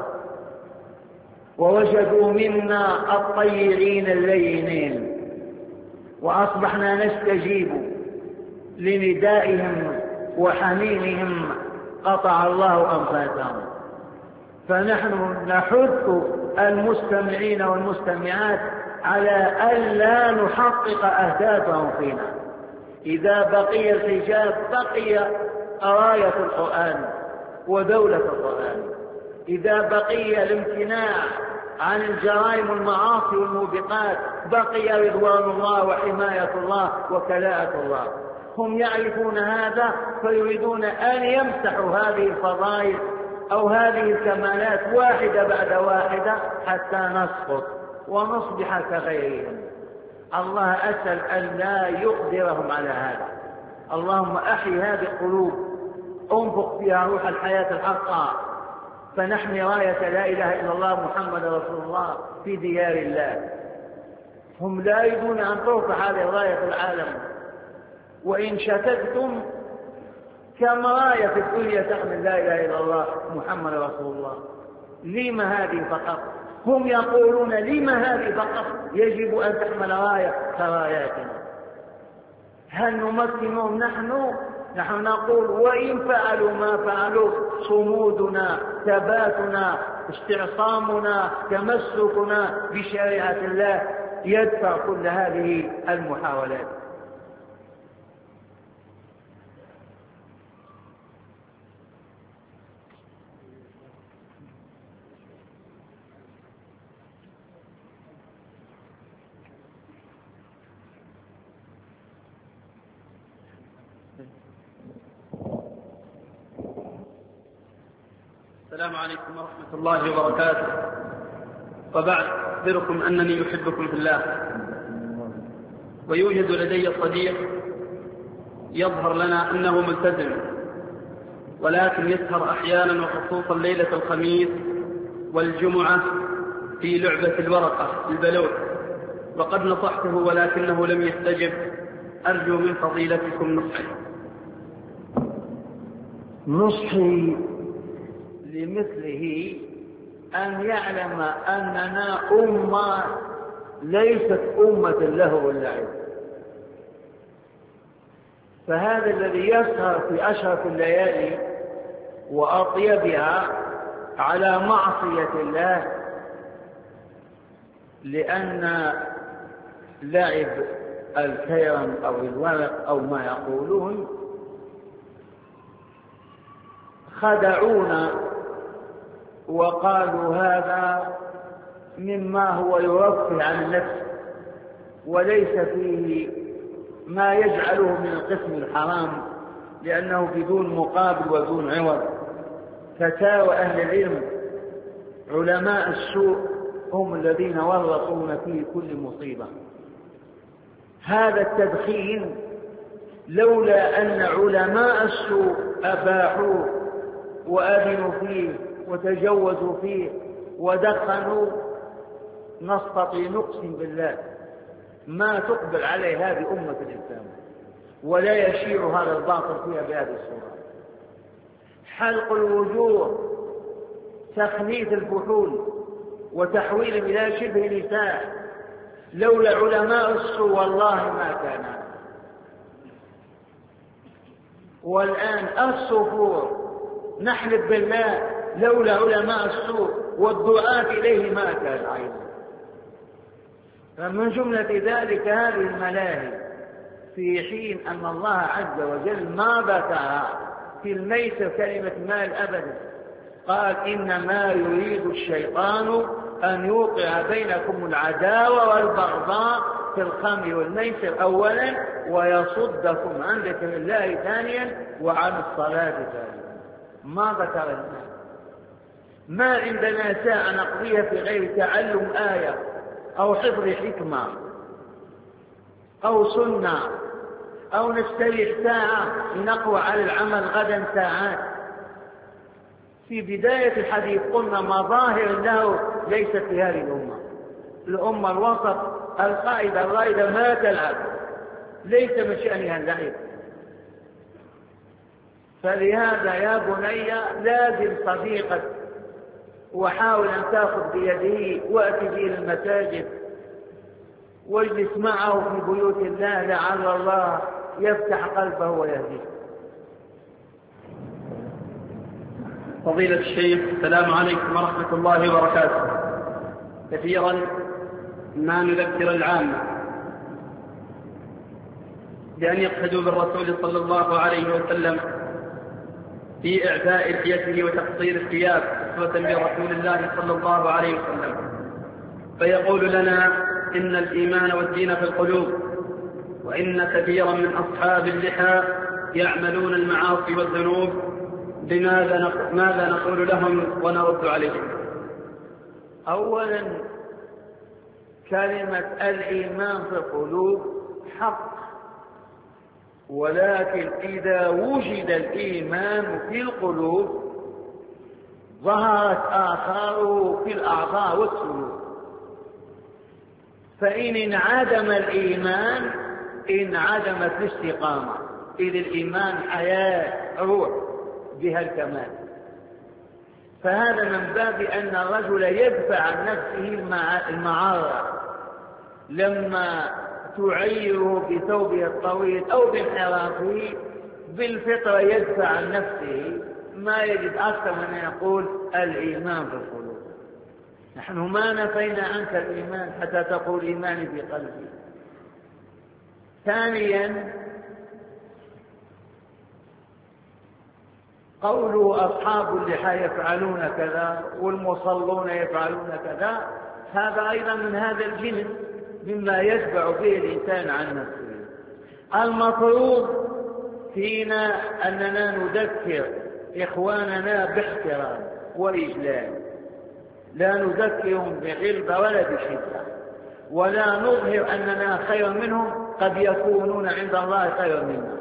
ووجدوا منا الطيرين اللينين، وأصبحنا نستجيب لندائهم وحنينهم قطع الله أنفاسهم. فنحن نحث المستمعين والمستمعات على ألا نحقق أهدافهم فينا. إذا بقي الحجاب بقي راية القرآن ودولة القرآن، إذا بقي الامتناع عن الجرائم والمعاصي والموبقات بقي رضوان الله وحماية الله وكلاءة الله. هم يعرفون هذا فيريدون أن يمسحوا هذه الفضائل أو هذه الكمالات واحدة بعد واحدة حتى نسقط ونصبح كغيرهم. الله أسأل أن لا يقدرهم على هذا. اللهم أحي هذه القلوب، انفق فيها روح الحياة الحقة، فنحمي راية لا إله إلا الله محمد رسول الله في ديار الله. هم لا يريدون أن ترفع هذه الراية في العالم، وإن شتتم كم راية في الدنيا تحمل لا إله إلا الله محمد رسول الله. لما هذه فقط؟ هم يقولون لما هذه فقط؟ يجب أن تحمل راية كراياتنا. هل نمكنهم نحن؟ نحن نقول وإن فعلوا ما فعلوا صمودنا، ثباتنا، استعصامنا، تمسكنا بشريعة الله يدفع كل هذه المحاولات. السلام عليكم ورحمة الله وبركاته. وبعد، أخبركم أنني أحبكم في الله، ويوجد لدي صديق يظهر لنا أنه ملتزم، ولكن يسهر أحيانا وخصوصا ليلة الخميس والجمعة في لعبة الورقة البلوت، وقد نصحته ولكنه لم يستجب. أرجو من فضيلتكم نصحي. نصحي لمثله أن يعلم أننا أمة ليست أمة له واللعب. فهذا الذي يسهر في أشرف الليالي وأطيبها على معصية الله لأن لعب الكيرم أو الورق أو ما يقولون خدعونا وقالوا هذا مما هو يرفه عن النفس وليس فيه ما يجعله من القسم الحرام، لأنه بدون مقابل ودون عوض. فتاوى أهل العلم علماء السوء هم الذين ورطون فيه كل مصيبة. هذا التدخين لولا أن علماء السوء أباحوه وأذنوا فيه وتجوزوا فيه ودخنوا نستطيع نقسم بالله ما تقبل عليه هذه أمة الإسلام، ولا يشيع هذا الباطل فيها بهذه الصورة. حلق الوجوه تخنيث الفحول وتحويلهم إلى شبه نساء. لولا علماء السوء والله ما كان. والآن الصفور نحلف بالله لولا علماء السوء والدعاة إليه ما كان أيضا. فمن جملة ذلك هذه الملاهي، في حين أن الله عز وجل ما ذكر في الميسر كلمة مال أبدا، قال إنما يريد الشيطان أن يوقع بينكم العداوة والبغضاء في الخمر والميسر أولا ويصدكم عن ذكر الله ثانيا وعن الصلاة ثالثا. ما ذكر المال. ما عندنا ساعة نقضيها في غير تعلم آية أو حفظ حكمة أو سنة، أو نستريح ساعة لنقوى على العمل غدا ساعات. في بداية الحديث قلنا مظاهر له ليست في هذه الأمة. الأمة الوسط القائدة الرائدة ما تلعب، ليس من شأنها اللعب. فلهذا يا بني لازم صديقك وحاول أن تأخذ بيده وأتي به المساجد واجلس معه في بيوت الله لعل الله يفتح قلبه ويهديه. فضيلة الشيخ، السلام عليكم ورحمة الله وبركاته. كثيرا ما نذكر العامة بأن يقتدوا بالرسول صلى الله عليه وسلم في إعفاء لحيته وتقصير الثياب أسوة برسول الله صلى الله عليه وسلم، فيقول لنا إن الإيمان والدين في القلوب، وإن كثيرا من أصحاب اللحى يعملون المعاصي والذنوب. بماذا ماذا نقول لهم ونرد عليهم؟ أولا كلمة الإيمان في القلوب حق، ولكن إذا وجد الإيمان في القلوب ظهرت آثاره في الأعضاء والسلوك. فإن انعدم الإيمان انعدمت الاستقامة، إذ الإيمان حياة روح بها الكمال. فهذا من باب أن الرجل يدفع عن نفسه المعارة لما تعيره بثوبه الطويل أو بانحرافه، بالفطرة يدفع عن نفسه ما يجد أكثر من يقول الإيمان في القلوب. نحن ما نفينا عنك الإيمان حتى تقول إيماني في قلبي. ثانيا قوله أصحاب اللحى يفعلون كذا والمصلون يفعلون كذا، هذا أيضا من هذا الجنس مما يدفع به الإنسان عن نفسه. المطلوب فينا أننا نذكر إخواننا باحترام وإجلال، لا نذكرهم بغلظة ولا بشدة، ولا نظهر أننا خير منهم، قد يكونون عند الله خير منا،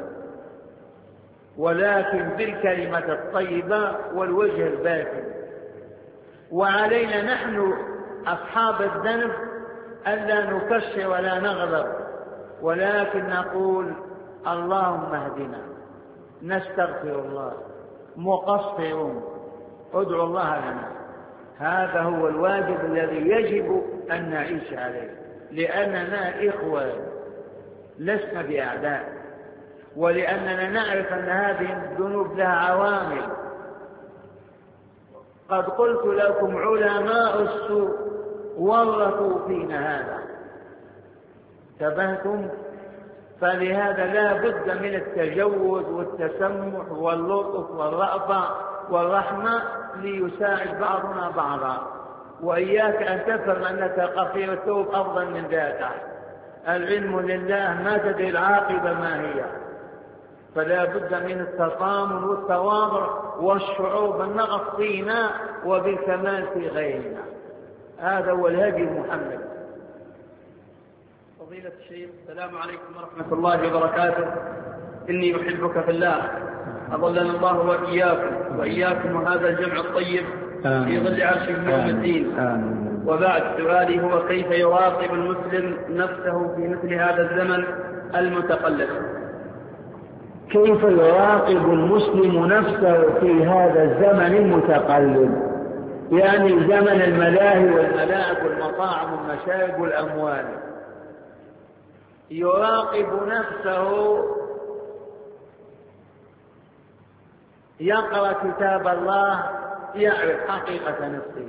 ولكن بالكلمة الطيبة والوجه الباطن. وعلينا نحن أصحاب الذنب ألا نكشر ولا نغضب، ولكن نقول اللهم اهدنا، نستغفر الله، مقصرون، ادعو الله لنا. هذا هو الواجب الذي يجب أن نعيش عليه، لأننا إخوة لسنا بأعداء، ولأننا نعرف أن هذه الذنوب لها عوامل. قد قلت لكم علماء السوء ورثوا فينا هذا، انتبهتم؟ فلهذا لا بد من التجوز والتسمح واللطف والرأفة والرحمة ليساعد بعضنا بعضا. وإياك أن تفهم أنك قصير الثوب أفضل من ذاك. العلم لله، ما تدري العاقبة ما هي. فلا بد من التطامن والتواضع والشعور بالنقص فينا وبالكمال في غيرنا. هذا هو الهدي المحمدي. فضيلة الشيخ، السلام عليكم ورحمة الله وبركاته. إني أحبك في الله، أظلنا الله وإياكم وإياكم وهذا الجمع الطيب في ظل عرش يوم الدين. وبعد، سؤالي هو كيف يراقب المسلم نفسه في مثل هذا الزمن المتقلب؟ كيف يراقب المسلم نفسه في هذا الزمن المتقلب؟ يعني زمن الملاهي والملاعب والمطاعم والمشارب والأموال. يراقب نفسه، يقرأ كتاب الله يعرف حقيقة نفسه،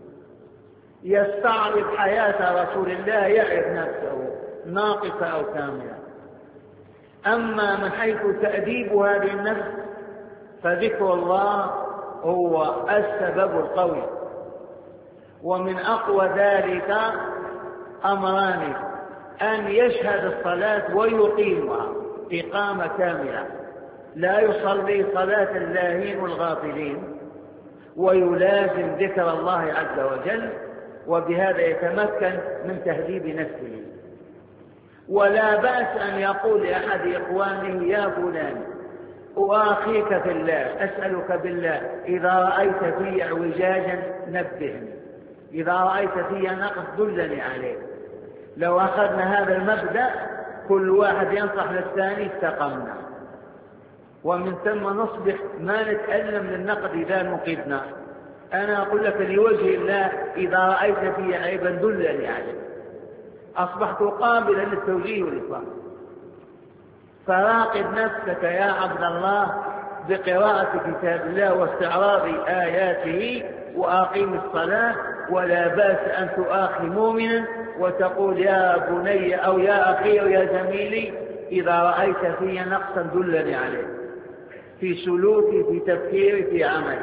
يستعرض حياة رسول الله يعرف نفسه ناقصة أو كاملة. أما من حيث تأديب هذه النفس فذكر الله هو السبب القوي. ومن أقوى ذلك أمران: أن يشهد الصلاة ويقيمها إقامة كاملة، لا يصلي صلاة اللاهين والغافلين، ويلازم ذكر الله عز وجل، وبهذا يتمكن من تهذيب نفسه. ولا بأس أن يقول لأحد إخوانه: يا فلان أخيك في الله، أسألك بالله إذا رأيت في اعوجاجا نبهني، إذا رأيت في نقص دلني عليه. لو أخذنا هذا المبدأ كل واحد ينصح للثاني استقمنا، ومن ثم نصبح ما نتألم للنقد إذا نقدنا. أنا أقول لك لوجه الله إذا رأيت في عيبا دلني عليه، أصبحت قابلا للتوجيه والإصلاح. فراقب نفسك يا عبد الله بقراءة كتاب الله واستعراض آياته، وأقيم الصلاة. ولا بأس أن تؤاخي مؤمنا وتقول: يا بني أو يا أخي أو يا زميلي إذا رأيت في نقصا دلني عليه، في سلوكي، في تفكيري، في عملي.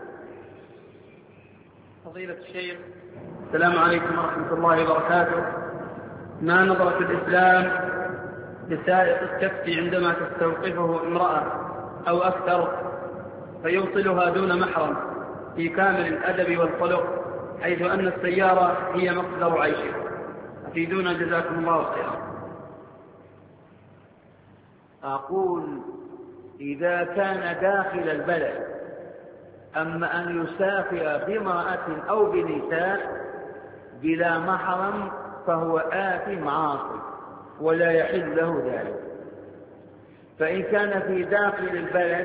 فضيلة الشيخ، السلام عليكم ورحمة الله وبركاته. ما نظرة الإسلام لسائق التاكسي عندما تستوقفه امرأة أو أكثر فيوصلها دون محرم في كامل الأدب والخلق، حيث أن السيارة هي مصدر عيشه؟ أفيدونا جزاكم الله خيرا. أقول: إذا كان داخل البلد، أما أن يسافر بامرأة أو بنساء بلا محرم فهو آثم عاصي ولا يحل له ذلك. فإن كان في داخل البلد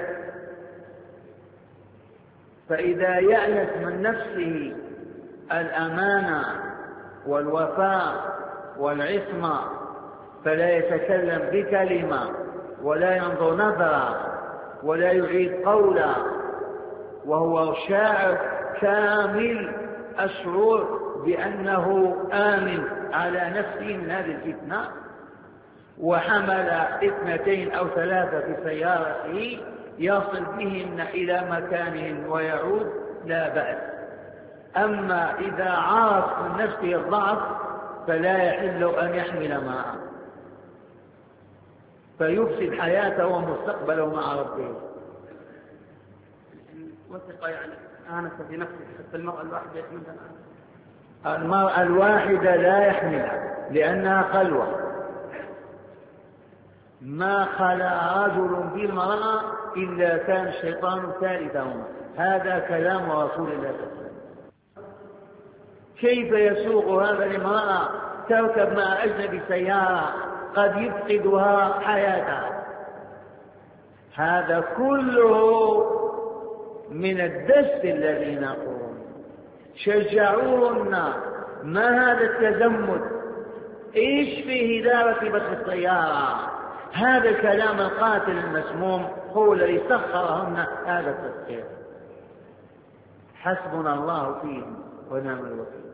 فإذا يأنس من نفسه الأمانة والوفاء والعصمة فلا يتكلم بكلمة ولا ينظر نظرة ولا يعيد قولا، وهو شاعر كامل الشعور بأنه آمن على نفسه من هذه الفتنة، وحمل اثنتين أو ثلاثة في سيارته يصل بهن إلى مكانهن ويعود، لا بأس. أما إذا عرف من نفسه الضعف فلا يحل أن يحمل معه، فيفسد حياته ومستقبله مع ربه. وثق يعني آنس في نفسه، حتى المرأة الواحدة يحملها. المرأة الواحدة لا يحملها لأنها خلوة. ما خلا رجل بامرأة إلا كان الشيطان ثالثهما، هذا كلام رسول الله صلى الله عليه وسلم. كيف يسوق هذا لامرأة تركب مع أجنبي سيارة قد يفقدها حياتها؟ هذا كله من الدس الذي نقول. شجعوهن، ما هذا التزمت؟ ايش فيه إذا ركبت السيارة؟ هذا الكلام القاتل المسموم هو الذي سخرهن هذا التسخير. حسبنا الله فيهم ونعم الوكيل.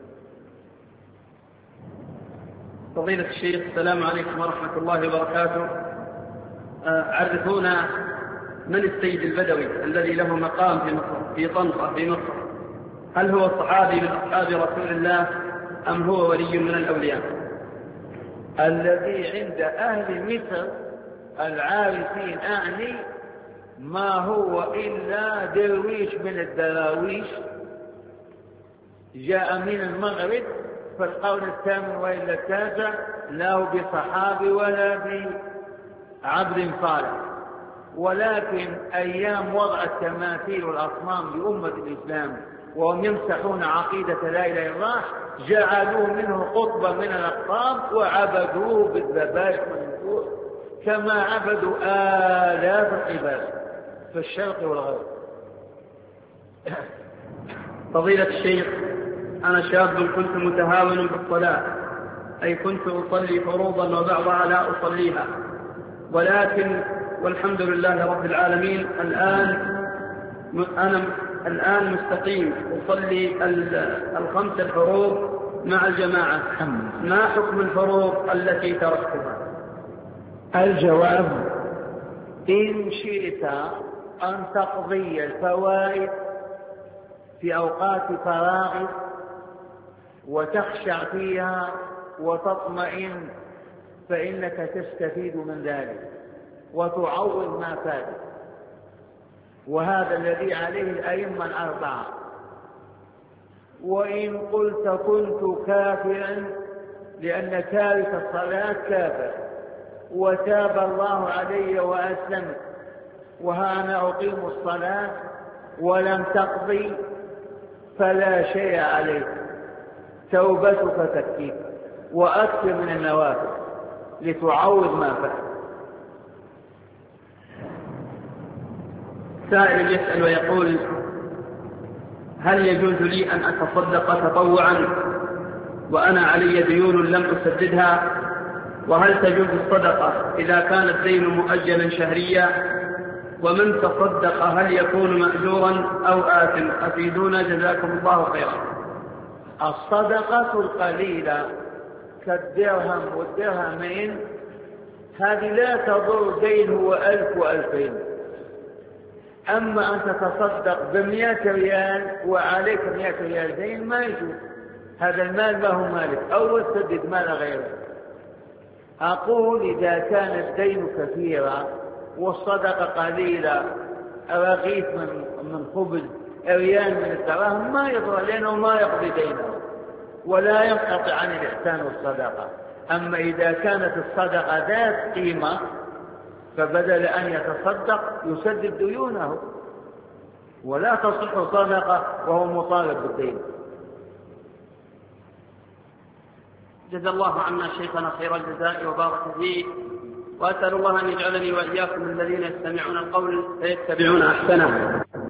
فضيلة الشيخ، السلام عليكم ورحمة الله وبركاته. عرفونا من السيد البدوي الذي له مقام في مصر، في طنطا في مصر؟ هل هو صحابي من أصحاب رسول الله أم هو ولي من الأولياء؟ الذي عند أهل مصر العارفين أعني ما هو إلا درويش من الدراويش جاء من المغرب في القرن الثامن وإلا التاسع، لا بصحابي ولا بعبد صالح، ولكن أيام وضع التماثيل والأصنام لأمة الإسلام وهم يمسحون عقيدة لا إله إلا الله جعلوا منه قطبا من الأقطاب وعبدوه بالذبائح والنذور كما عبدوا آلاف العباد في الشرق والغرب. فضيلة الشيخ، أنا شاب كنت متهاون بالصلاة، أي كنت أصلي فروضا وبعضها لا أصليها، ولكن والحمد لله رب العالمين الآن أنا الآن مستقيم أصلي الخمس الفروض مع الجماعة. ما حكم الفروض التي تركتها؟ الجواب: إن شئت أن تقضي الفوائد في أوقات فراغك وتخشع فيها وتطمئن فإنك تستفيد من ذلك وتعوض ما فات، وهذا الذي عليه الأئمة الأربعة. وإن قلت كنت كافرا لأن تارك الصلاة كافر وتاب الله علي وأسلمت وها أنا أقيم الصلاة ولم تقضي فلا شيء عليك، توبتك تكفيك، وأكثر من النوافل لتعوض ما فات. سائل يسأل ويقول: هل يجوز لي أن أتصدق تطوعا وأنا علي ديون لم أسددها؟ وهل تجوز الصدقة إذا كان الدين مؤجلا شهريا؟ ومن تصدق هل يكون مأجورا أو آثم؟ أفيدونا جزاكم الله خيرا. الصدقة القليلة كالدرهم والدرهمين هذه لا تضر دينه ألف وألفين. أما أن تتصدق بمئة ريال وعليك مئة ريال دين ما يجوز، هذا المال ما هو مالك، أو تسدد مال غيره. أقول إذا كان الدين كثيرا والصدقة قليلة، رغيف من من خبز، ريال من الدراهم، ما يضر لأنه ما يقضي دينه ولا ينقطع عن الإحسان والصدقة. أما إذا كانت الصدقة ذات قيمة فبدل أن يتصدق يسدد ديونه، ولا تصح صدقة وهو مطالب بالدين. جزا الله عنا شيخنا خير الجزاء وبارك فيه، وأسأل الله أن يجعلني وإياكم من الذين يستمعون القول فيتبعون أحسنه.